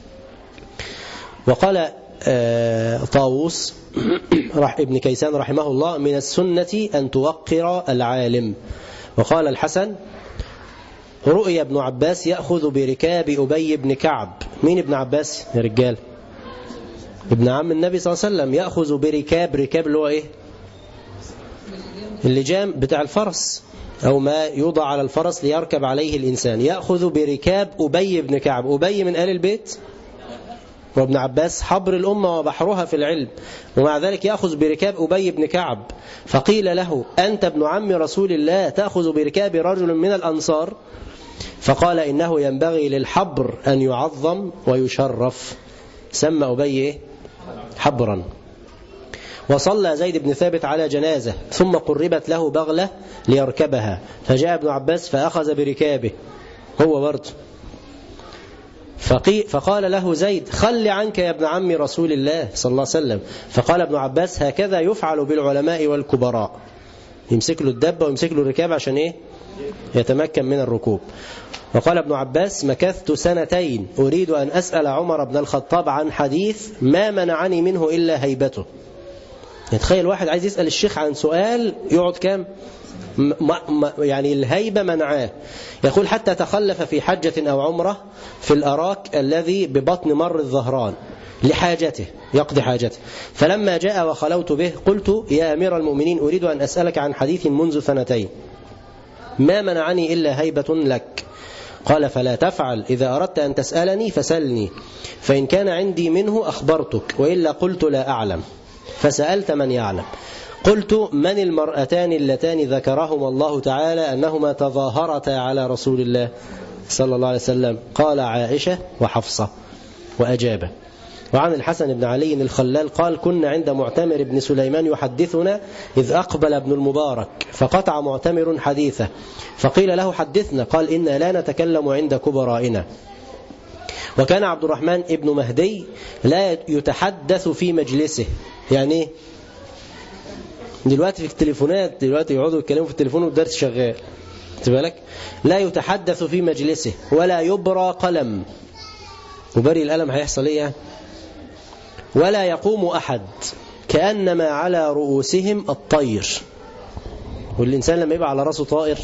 وقال طاووس ابن كيسان رحمه الله: من السنة أن توقر العالم. وقال الحسن: رؤي ابن عباس يأخذ بركاب أبي بن كعب. مين ابن عباس يا رجال؟ ابن عم النبي صلى الله عليه وسلم. يأخذ بركاب اللي هو إيه؟ اللجام بتاع الفرس، أو ما يوضع على الفرس ليركب عليه الإنسان. يأخذ بركاب أبي بن كعب. أبي من آل البيت، وابن عباس حبر الأمة وبحرها في العلم، ومع ذلك يأخذ بركاب أبي بن كعب. فقيل له: أنت ابن عم رسول الله تأخذ بركاب رجل من الأنصار؟ فقال: إنه ينبغي للحبر أن يعظم ويشرف. سمى أبي حبرا. وصلى زيد بن ثابت على جنازة، ثم قربت له بغلة ليركبها، فجاء ابن عباس فأخذ بركابه هو برضه. فقال له زيد: خل عنك يا ابن عم رسول الله صلى الله عليه وسلم. فقال ابن عباس: هكذا يفعل بالعلماء والكبراء. يمسك له الدبة ويمسك له الركاب عشان إيه؟ يتمكن من الركوب. وقال ابن عباس: مكثت 2 سنين أريد أن أسأل عمر بن الخطاب عن حديث ما منعني منه إلا هيبته. يتخيل واحد عايز يسأل الشيخ عن سؤال يقعد كام؟ يعني الهيبة منعاه. يقول: حتى تخلف في حجة أو عمرة في الأراك الذي ببطن مر الظهران لحاجته، يقضي حاجته. فلما جاء وخلوت به قلت: يا أمير المؤمنين، أريد أن أسألك عن حديث منذ 2 سنين ما منعني إلا هيبة لك. قال: فلا تفعل، إذا أردت أن تسألني فسلني، فإن كان عندي منه أخبرتك، وإلا قلت لا أعلم. فسألت من يعلم. قلت: من المرأتان اللتان ذكرهما الله تعالى أنهما تظاهرتا على رسول الله صلى الله عليه وسلم؟ قال: عائشة وحفصة. وأجاب. وعن الحسن بن علي الخلال قال: كنا عند معتمر بن سليمان يحدثنا إذ أقبل ابن المبارك، فقطع معتمر حديثه، فقيل له: حدثنا. قال: إنا لا نتكلم عند كبرائنا. وكان عبد الرحمن ابن مهدي لا يتحدث في مجلسه. يعني دلوقتي في التليفونات، دلوقتي يقعدوا يتكلموا في التليفون والدرس شغال، تبالك؟ لا يتحدث في مجلسه، ولا يبرى قلم. وبري القلم هيحصل ايه؟ ولا يقوم أحد، كأنما على رؤوسهم الطير. والإنسان لما يبقى على رأسه طائر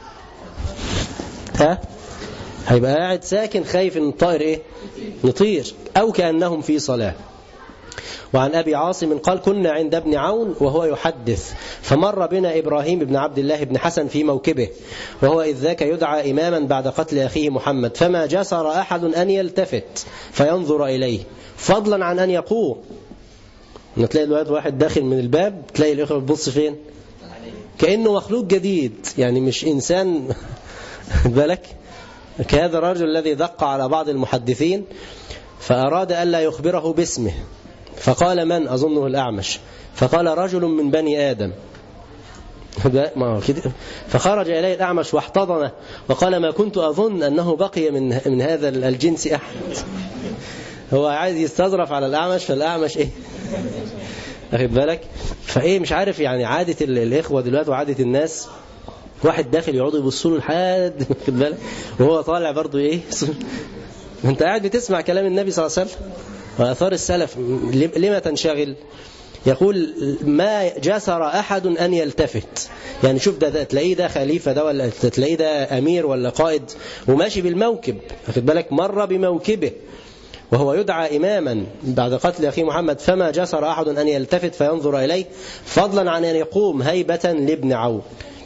هيبقى قاعد ساكن خايف ان الطائر ايه؟ يطير. أو كأنهم في صلاة. وعن أبي عاصم قال: كنا عند ابن عون وهو يحدث، فمر بنا إبراهيم بن عبد الله بن حسن في موكبه، وهو إذ ذاك يدعى إماما بعد قتل أخيه محمد، فما جسر أحد أن يلتفت فينظر إليه، فضلا عن أن يقوم. تلاقي الوقت واحد داخل من الباب، تلاقي الأخوة بتبص فين؟ كأنه مخلوق جديد، يعني مش إنسان بالك. كهذا الرجل الذي دق على بعض المحدثين فأراد ألا يخبره باسمه، فقال من؟ أظنه الأعمش، فقال رجل من بني آدم. فخرج إليه الأعمش واحتضنه وقال ما كنت أظن أنه بقي من هذا الجنس أحد. هو عايز يستظرف على الأعمش، فالأعمش إيه أخذ بالك؟ فإيه مش عارف يعني عادة الإخوة دلوقتي وعادة الناس، واحد داخل يقعدوا يبصوا له لحد أخذ بالك، وهو طالع برضه إيه أنت قاعد بتسمع كلام النبي صلى الله عليه وسلم وآثار السلف، لما تنشغل؟ يقول ما جسر أحد أن يلتفت. يعني شوف ده تلاقيه ده خليفة ده ولا تلاقيه ده أمير ولا قائد وماشي بالموكب أخذ بالك، مر بموكبه وهو يدعى إماما بعد قتل أخي محمد، فما جسر أحد أن يلتفت فينظر إليه فضلا عن أن يقوم هيبة لابن عون.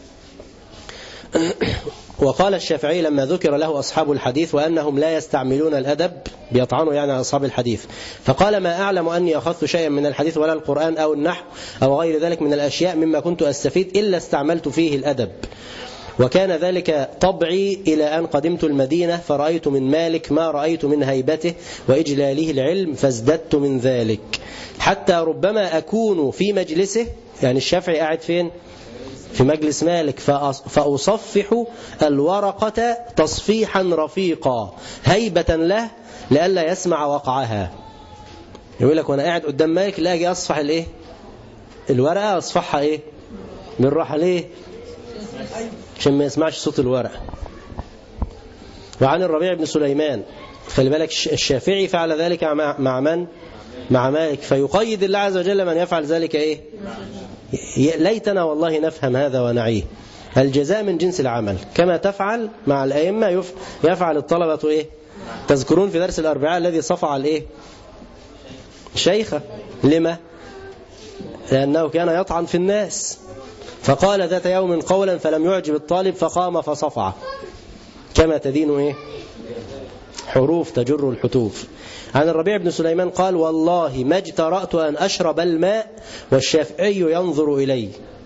وقال الشافعي لما ذكر له أصحاب الحديث وأنهم لا يستعملون الأدب، بيطعنوا يعني على أصحاب الحديث، فقال ما أعلم أني أخذت شيئا من الحديث ولا القرآن أو النحو أو غير ذلك من الأشياء مما كنت أستفيد إلا استعملت فيه الأدب، وكان ذلك طبعي إلى أن قدمت المدينة فرأيت من مالك ما رأيت من هيبته وإجلاله العلم فازددت من ذلك، حتى ربما أكون في مجلسه، يعني الشافعي قاعد فين؟ في مجلس مالك، فأصفح الورقة تصفيحا رفيقا هيبة له لئلا يسمع وقعها. يقول لك وانا قاعد قدام مالك لا اجي اصفح الايه الورقة، اصفحها ايه بالراحة، ليه؟ عشان ما يسمعش صوت الورقة. وعن الربيع بن سليمان، خلي بالك الشافعي فعل ذلك مع من؟ مع مالك، فيقيد الله عز وجل من يفعل ذلك ايه؟ ليتنا والله نفهم هذا ونعيه. الجزاء من جنس العمل، كما تفعل مع الأئمة يفعل الطلبة ايه؟ تذكرون في درس الأربعاء الذي صفع الايه؟ شيخة، لما؟ لأنه كان يطعن في الناس، فقال ذات يوم قولا فلم يعجب الطالب فقام فصفع، كما تدين ايه؟ حروف تجر الحتوف. عن الربيع بن سليمان قال والله ما اجترأت أن أشرب الماء والشافعي ينظر إلي.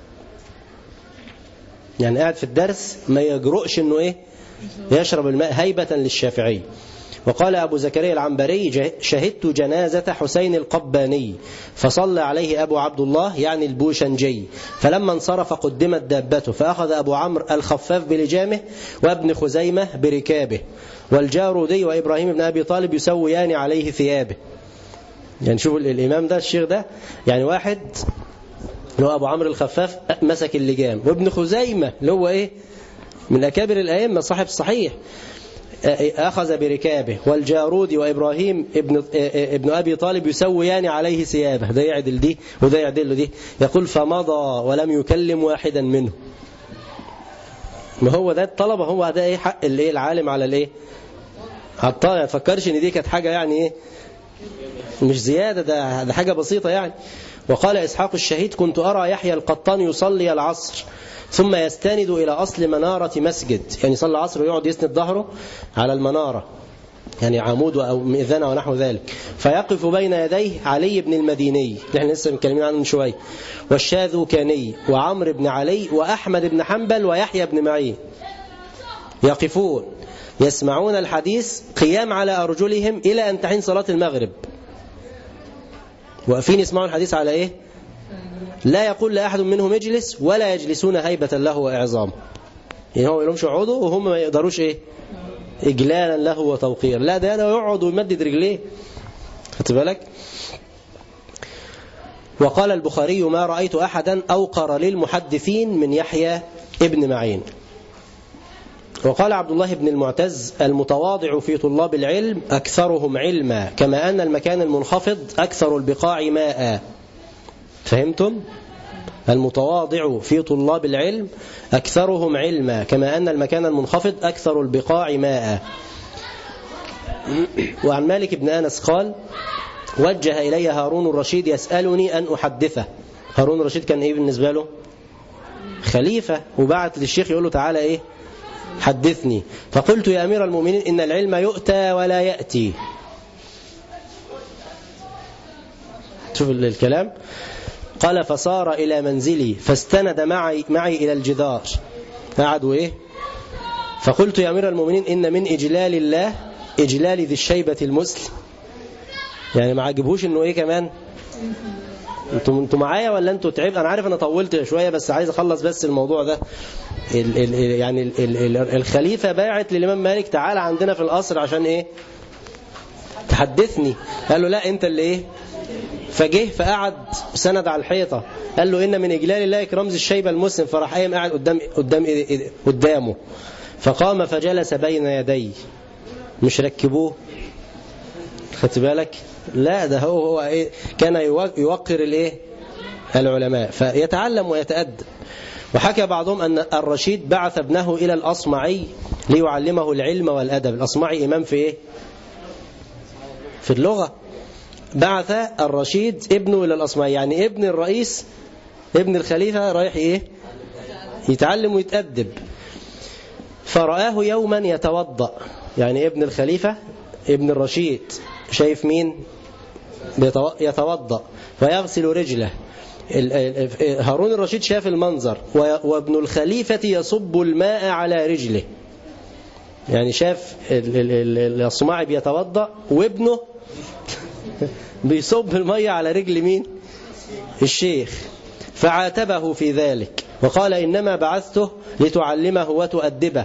يعني قاعد في الدرس ما يجرؤش أنه إيه؟ يشرب الماء هيبة للشافعي. وقال أبو زكريا العنبري شهدت جنازة حسين القباني فصلى عليه أبو عبد الله يعني البوشنجي، فلما انصرف قدمت دابته فأخذ أبو عمرو الخفاف بلجامه وابن خزيمة بركابه والجارودي وإبراهيم بن أبي طالب يسويان عليه ثيابه. يعني شوفوا الإمام ده الشيخ ده، يعني واحد اللي هو أبو عمرو الخفاف مسك اللجام، وابن خزيمة اللي هو إيه من أكابر الأئمة صاحب الصحيح أخذ بركابه، والجارودي وإبراهيم ابن أبي طالب يسويان عليه ثيابه، ده يعدل دي وده يعدل دي. يقول فمضى ولم يكلم واحدا منه. ما هو ده الطلبة، هو ده ايه حق الايه العالم على الايه على الطالب. ما تفكرش ان دي كانت حاجة يعني ايه مش زيادة، ده حاجة بسيطة يعني. وقال إسحاق الشهيد كنت أرى يحيى القطان يصلي العصر ثم يستند إلى أصل منارة مسجد، يعني يصلي العصر ويقعد يسند ظهره على المنارة، يعني عمود أو مئذنة ونحو ذلك، فيقف بين يديه علي بن المديني نحن لسه متكلمين عنه من شوية، والشاذوكاني وعمرو بن علي وأحمد بن حنبل ويحيى بن معين يقفون يسمعون الحديث قيام على أرجلهم إلى أن تحين صلاة المغرب، واقفين يسمعون الحديث على إيه؟ لا يقول لأحد منهم اجلس ولا يجلسون هيبة له وإعظام، يعني هو يلومش يقعدوا وهم ما يقدروش إيه إجلالا له وتوقير، لا ده يقعد ويمدد رجليه. خدت بالك؟ وقال البخاري ما رأيت أحدا أوقر للمحدثين من يحيى ابن معين. وقال عبد الله بن المعتز المتواضع في طلاب العلم أكثرهم علما، كما أن المكان المنخفض أكثر البقاع ماء. فهمتم؟ المتواضع في طلاب العلم أكثرهم علما، كما أن المكان المنخفض أكثر البقاع ماء. وعن مالك بن أنس قال وجه إلي هارون الرشيد يسألني أن أحدثه. هارون الرشيد كان إيه بالنسبة له؟ خليفة، وبعت للشيخ يقول له تعالى إيه حدثني، فقلت يا أمير المؤمنين إن العلم يؤتى ولا يأتي. شوف الكلام. قال فصار إلى منزلي فاستند معي إلى الجدار، قعدوا إيه فقلت يا أمير المؤمنين إن من إجلال الله إجلال ذي الشيبة المسلم. يعني ما عجبهوش إنه إيه كمان؟ انتوا معايا ولا انتوا تعبت؟ انا عارف انا طولت شويه بس عايز اخلص بس الموضوع ده. يعني الخليفه باعت للامام مالك تعالى عندنا في القصر عشان ايه؟ تحدثني. قال له لا انت اللي ايه؟ فجه فقعد سند على الحيطه. قال له ان من اجلال الله اكرام ذي الشيبه المسلم. فراح قايم قاعد قدامه فقام فجلس بين يديه. مش ركبوه، خدت بالك؟ لا ده هو ايه؟ كان يوقر الايه؟ العلماء، فيتعلم ويتأدب. وحكى بعضهم أن الرشيد بعث ابنه إلى الأصمعي ليعلمه العلم والأدب. الأصمعي إمام في إيه؟ في اللغة. بعث الرشيد ابنه إلى الأصمعي، يعني ابن الرئيس ابن الخليفة رايح إيه؟ يتعلم ويتأدب. فرآه يوما يتوضأ، يعني ابن الخليفة ابن الرشيد شايف مين؟ يتوضأ ويغسل رجله. هارون الرشيد شاف المنظر، وابن الخليفة يصب الماء على رجله. يعني شاف الأصمعي بيتوضأ وابنه بيصب المية على رجل مين؟ الشيخ. فعاتبه في ذلك وقال إنما بعثته لتعلمه وتؤدبه.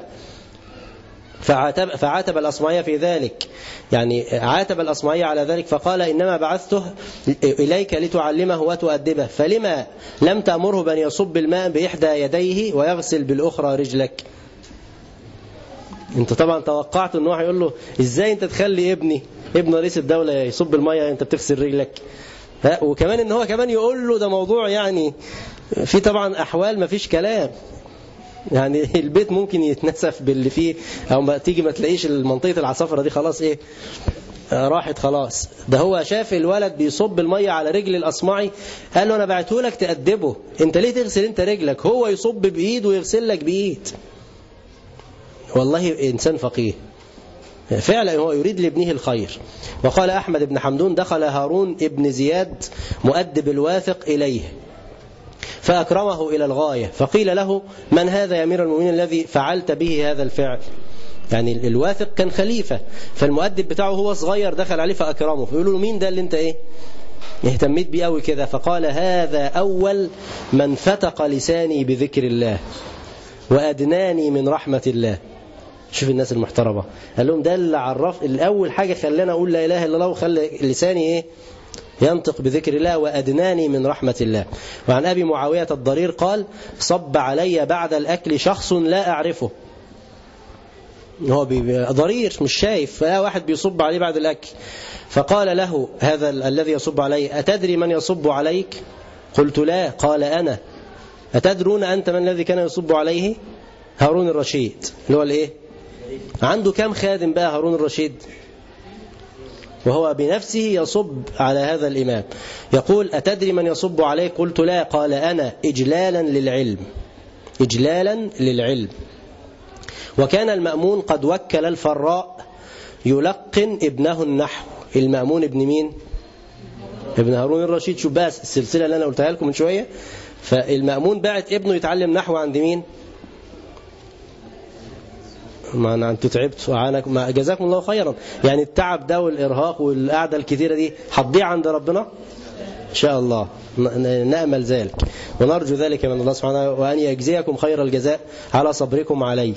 فعاتب الأصمعي في ذلك، يعني عاتب الأصمعي على ذلك فقال إنما بعثته إليك لتعلمه وتؤدبه، فلما لم تأمره بأن يصب الماء بإحدى يديه ويغسل بالأخرى رجلك؟ انت طبعا توقعت انه هيقول له ازاي انت تخلي ابن رئيس الدولة يصب المية انت بتغسل رجلك؟ وكمان ان هو كمان يقول له ده موضوع يعني في طبعا أحوال ما فيش كلام. يعني البيت ممكن يتنسف باللي فيه، او ما تيجي ما تلاقيش المنطقة العصافرة دي خلاص ايه راحت خلاص. ده هو شاف الولد بيصب المية على رجل الأصمعي، قال له انا بعته لك تأدبه، انت ليه تغسل انت رجلك؟ هو يصب بإيد ويغسل لك بإيد. والله إنسان فقيه فعلا، هو يريد لابنه الخير. وقال أحمد بن حمدون دخل هارون ابن زياد مؤدب الواثق إليه فأكرمه إلى الغاية، فقيل له من هذا يا أمير المؤمنين الذي فعلت به هذا الفعل؟ يعني الواثق كان خليفة، فالمؤدب بتاعه هو صغير دخل عليه فأكرمه، فيقولوا له مين ده اللي انت ايه اهتميت بيه قوي كده؟ فقال هذا أول من فتق لساني بذكر الله وأدناني من رحمة الله. شوف الناس المحترمة، قال لهم ده اللي عرف الأول حاجة خلاني أقول لا إله إلا الله وخلى لساني ايه ينطق بذكر الله وأدناني من رحمة الله. وعن أبي معاوية الضرير قال صب علي بعد الأكل شخص لا أعرفه. هو ضرير مش شايف، فلا واحد بيصب عليه بعد الأكل، فقال له هذا الذي يصب علي أتدري من يصب عليك؟ قلت لا. قال أنا. أتدرون أنت من الذي كان يصب عليه؟ هارون الرشيد. اللي هو الايه؟ عنده كم خادم بقى هارون الرشيد؟ وهو بنفسه يصب على هذا الإمام. يقول أتدري من يصب عليه؟ قلت لا. قال أنا، إجلالا للعلم، إجلالا للعلم. وكان المأمون قد وكل الفراء يلقن ابنه النحو. المأمون ابن مين؟ ابن هارون الرشيد. شوف بقى السلسلة اللي أنا قلتها لكم من شوية. فالمأمون بعت ابنه يتعلم نحو عند مين؟ ما أنتوا تعبتوا، جزاكم الله خيرا. يعني التعب ده والإرهاق والقعدة الكثيرة دي هتضيع عند ربنا إن شاء الله، نأمل ذلك ونرجو ذلك من الله سبحانه، وأن يجزيكم خير الجزاء على صبركم عليه.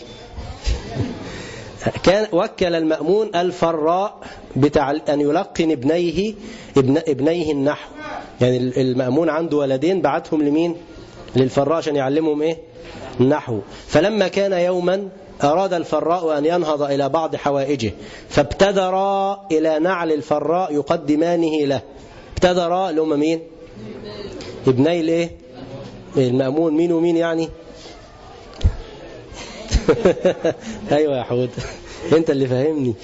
كان وكل المأمون الفراء أن يلقن ابنيه النحو. يعني المأمون عنده ولدين بعتهم لمين؟ للفراء عشان يعلمهم ايه؟ النحو. فلما كان يوما أراد الفراء أن ينهض إلى بعض حوائجه، فابتدرا إلى نعل الفراء يقدمانه له. ابتدرا لهم مين؟ ابني الايه؟ المأمون. مين ومين يعني؟ ايوه يا حود انت اللي فاهمني.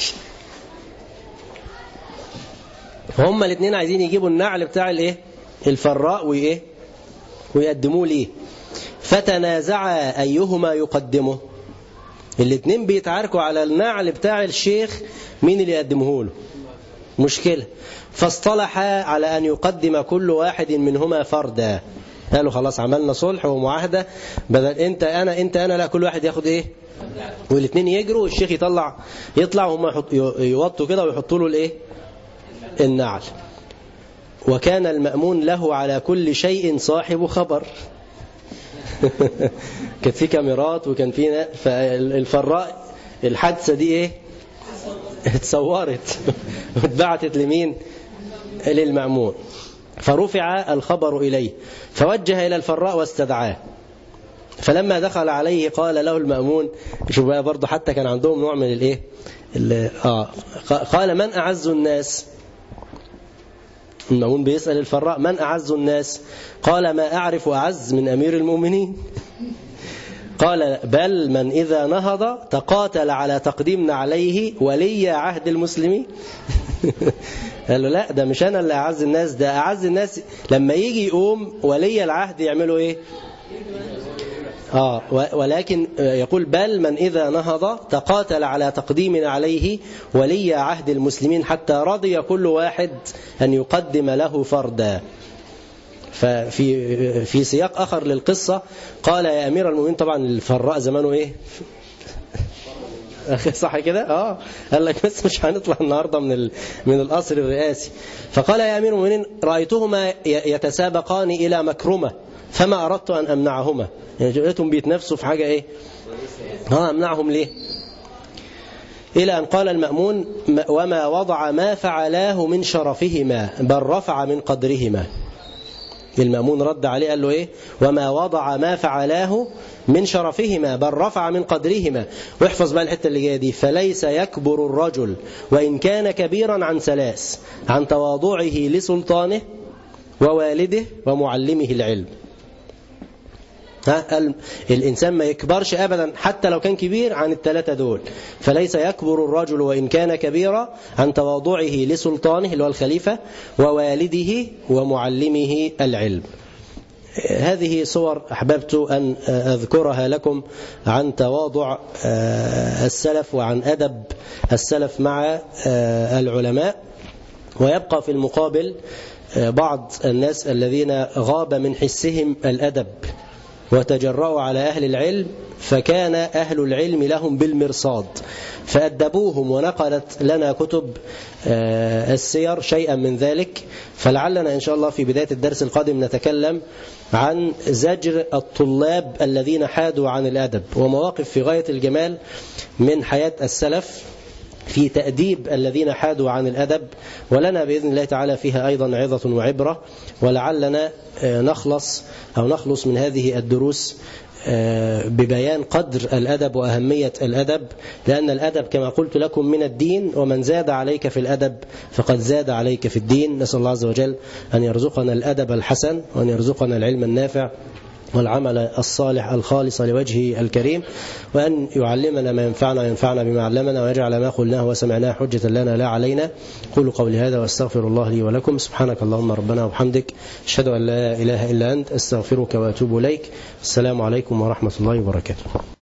فهم الاثنين عايزين يجيبوا النعل بتاع الايه؟ الفراء وايه؟ ويقدموه ليه. فتنازعا ايهما يقدمه. الاثنين بيتعاركوا على النعل بتاع الشيخ مين اللي يقدمه له. مشكلة. فاصطلحا على أن يقدم كل واحد منهما فردا. قالوا خلاص عملنا صلح ومعاهدة، بدل انت انا لا، كل واحد ياخد ايه؟ والاثنين يجروا والشيخ يطلع وهم يوطوا كده ويحطوا له الايه النعل. وكان المأمون له على كل شيء صاحب خبر. كانت في كاميرات وكان في فالفراء الحادثة دي ايه اتصورت واتبعتت لمين؟ للمأمون. فرفع الخبر إليه فوجه إلى الفراء واستدعاه. فلما دخل عليه قال له المأمون، شوف بقى برضه حتى كان عندهم نوع من الايه قال من أعز الناس؟ المأمون بيسأل الفراء من أعز الناس؟ قال ما أعرف أعز من أمير المؤمنين. قال بل من إذا نهض تقاتل على تقديمنا عليه ولي عهد المسلمين. قال له لا، ده مش أنا اللي أعز الناس، ده أعز الناس لما يجي يقوم ولي العهد يعملوا إيه؟ ولكن يقول بل من إذا نهض تقاتل على تقديمنا عليه ولي عهد المسلمين حتى رضي كل واحد أن يقدم له فردا. في سياق آخر للقصة قال يا أمير المؤمنين، طبعا الفراء زمانه إيه صح كده؟ قال لك بس مش هنطلع النهاردة من القصر الرئاسي. فقال يا أمير المؤمنين رأيتهما يتسابقان إلى مكرمة فما أردت أن أمنعهما. يعني جئتهم بيتنافسوا في حاجة إيه؟ أمنعهم ليه؟ إلى أن قال المأمون وما وضع ما فعلاه من شرفهما بل رفع من قدرهما. المأمون رد عليه قال له إيه؟ وما وضع ما فعلاه من شرفهما بل رفع من قدرهما. واحفظ بقى الحتة اللي جاية دي، فليس يكبر الرجل وإن كان كبيرا عن ثلاث: عن تواضعه لسلطانه ووالده ومعلمه العلم. الإنسان ما يكبرش أبدا حتى لو كان كبير عن الثلاثة دول. فليس يكبر الرجل وإن كان كبيرا عن تواضعه لسلطانه اللي هو الخليفة ووالده ومعلمه العلم. هذه صور أحببت أن أذكرها لكم عن تواضع السلف وعن أدب السلف مع العلماء. ويبقى في المقابل بعض الناس الذين غاب من حسهم الأدب وتجرأوا على أهل العلم، فكان أهل العلم لهم بالمرصاد فأدبوهم، ونقلت لنا كتب السير شيئا من ذلك. فلعلنا إن شاء الله في بداية الدرس القادم نتكلم عن زجر الطلاب الذين حادوا عن الأدب، ومواقف في غاية الجمال من حياة السلف في تأديب الذين حادوا عن الأدب. ولنا بإذن الله تعالى فيها أيضا عظة وعبرة، ولعلنا نخلص من هذه الدروس ببيان قدر الأدب وأهمية الأدب، لأن الأدب كما قلت لكم من الدين، ومن زاد عليك في الأدب فقد زاد عليك في الدين. نسأل الله عز وجل أن يرزقنا الأدب الحسن، وأن يرزقنا العلم النافع والعمل الصالح الخالص لوجهه الكريم، وأن يعلمنا ما ينفعنا وينفعنا بما علمنا، ويجعل ما قلناه وسمعناه حجة لنا لا علينا. قولوا قولي هذا واستغفر الله لي ولكم. سبحانك اللهم ربنا وبحمدك، أشهد أن لا إله إلا أنت، أستغفرك وأتوب إليك. السلام عليكم ورحمة الله وبركاته.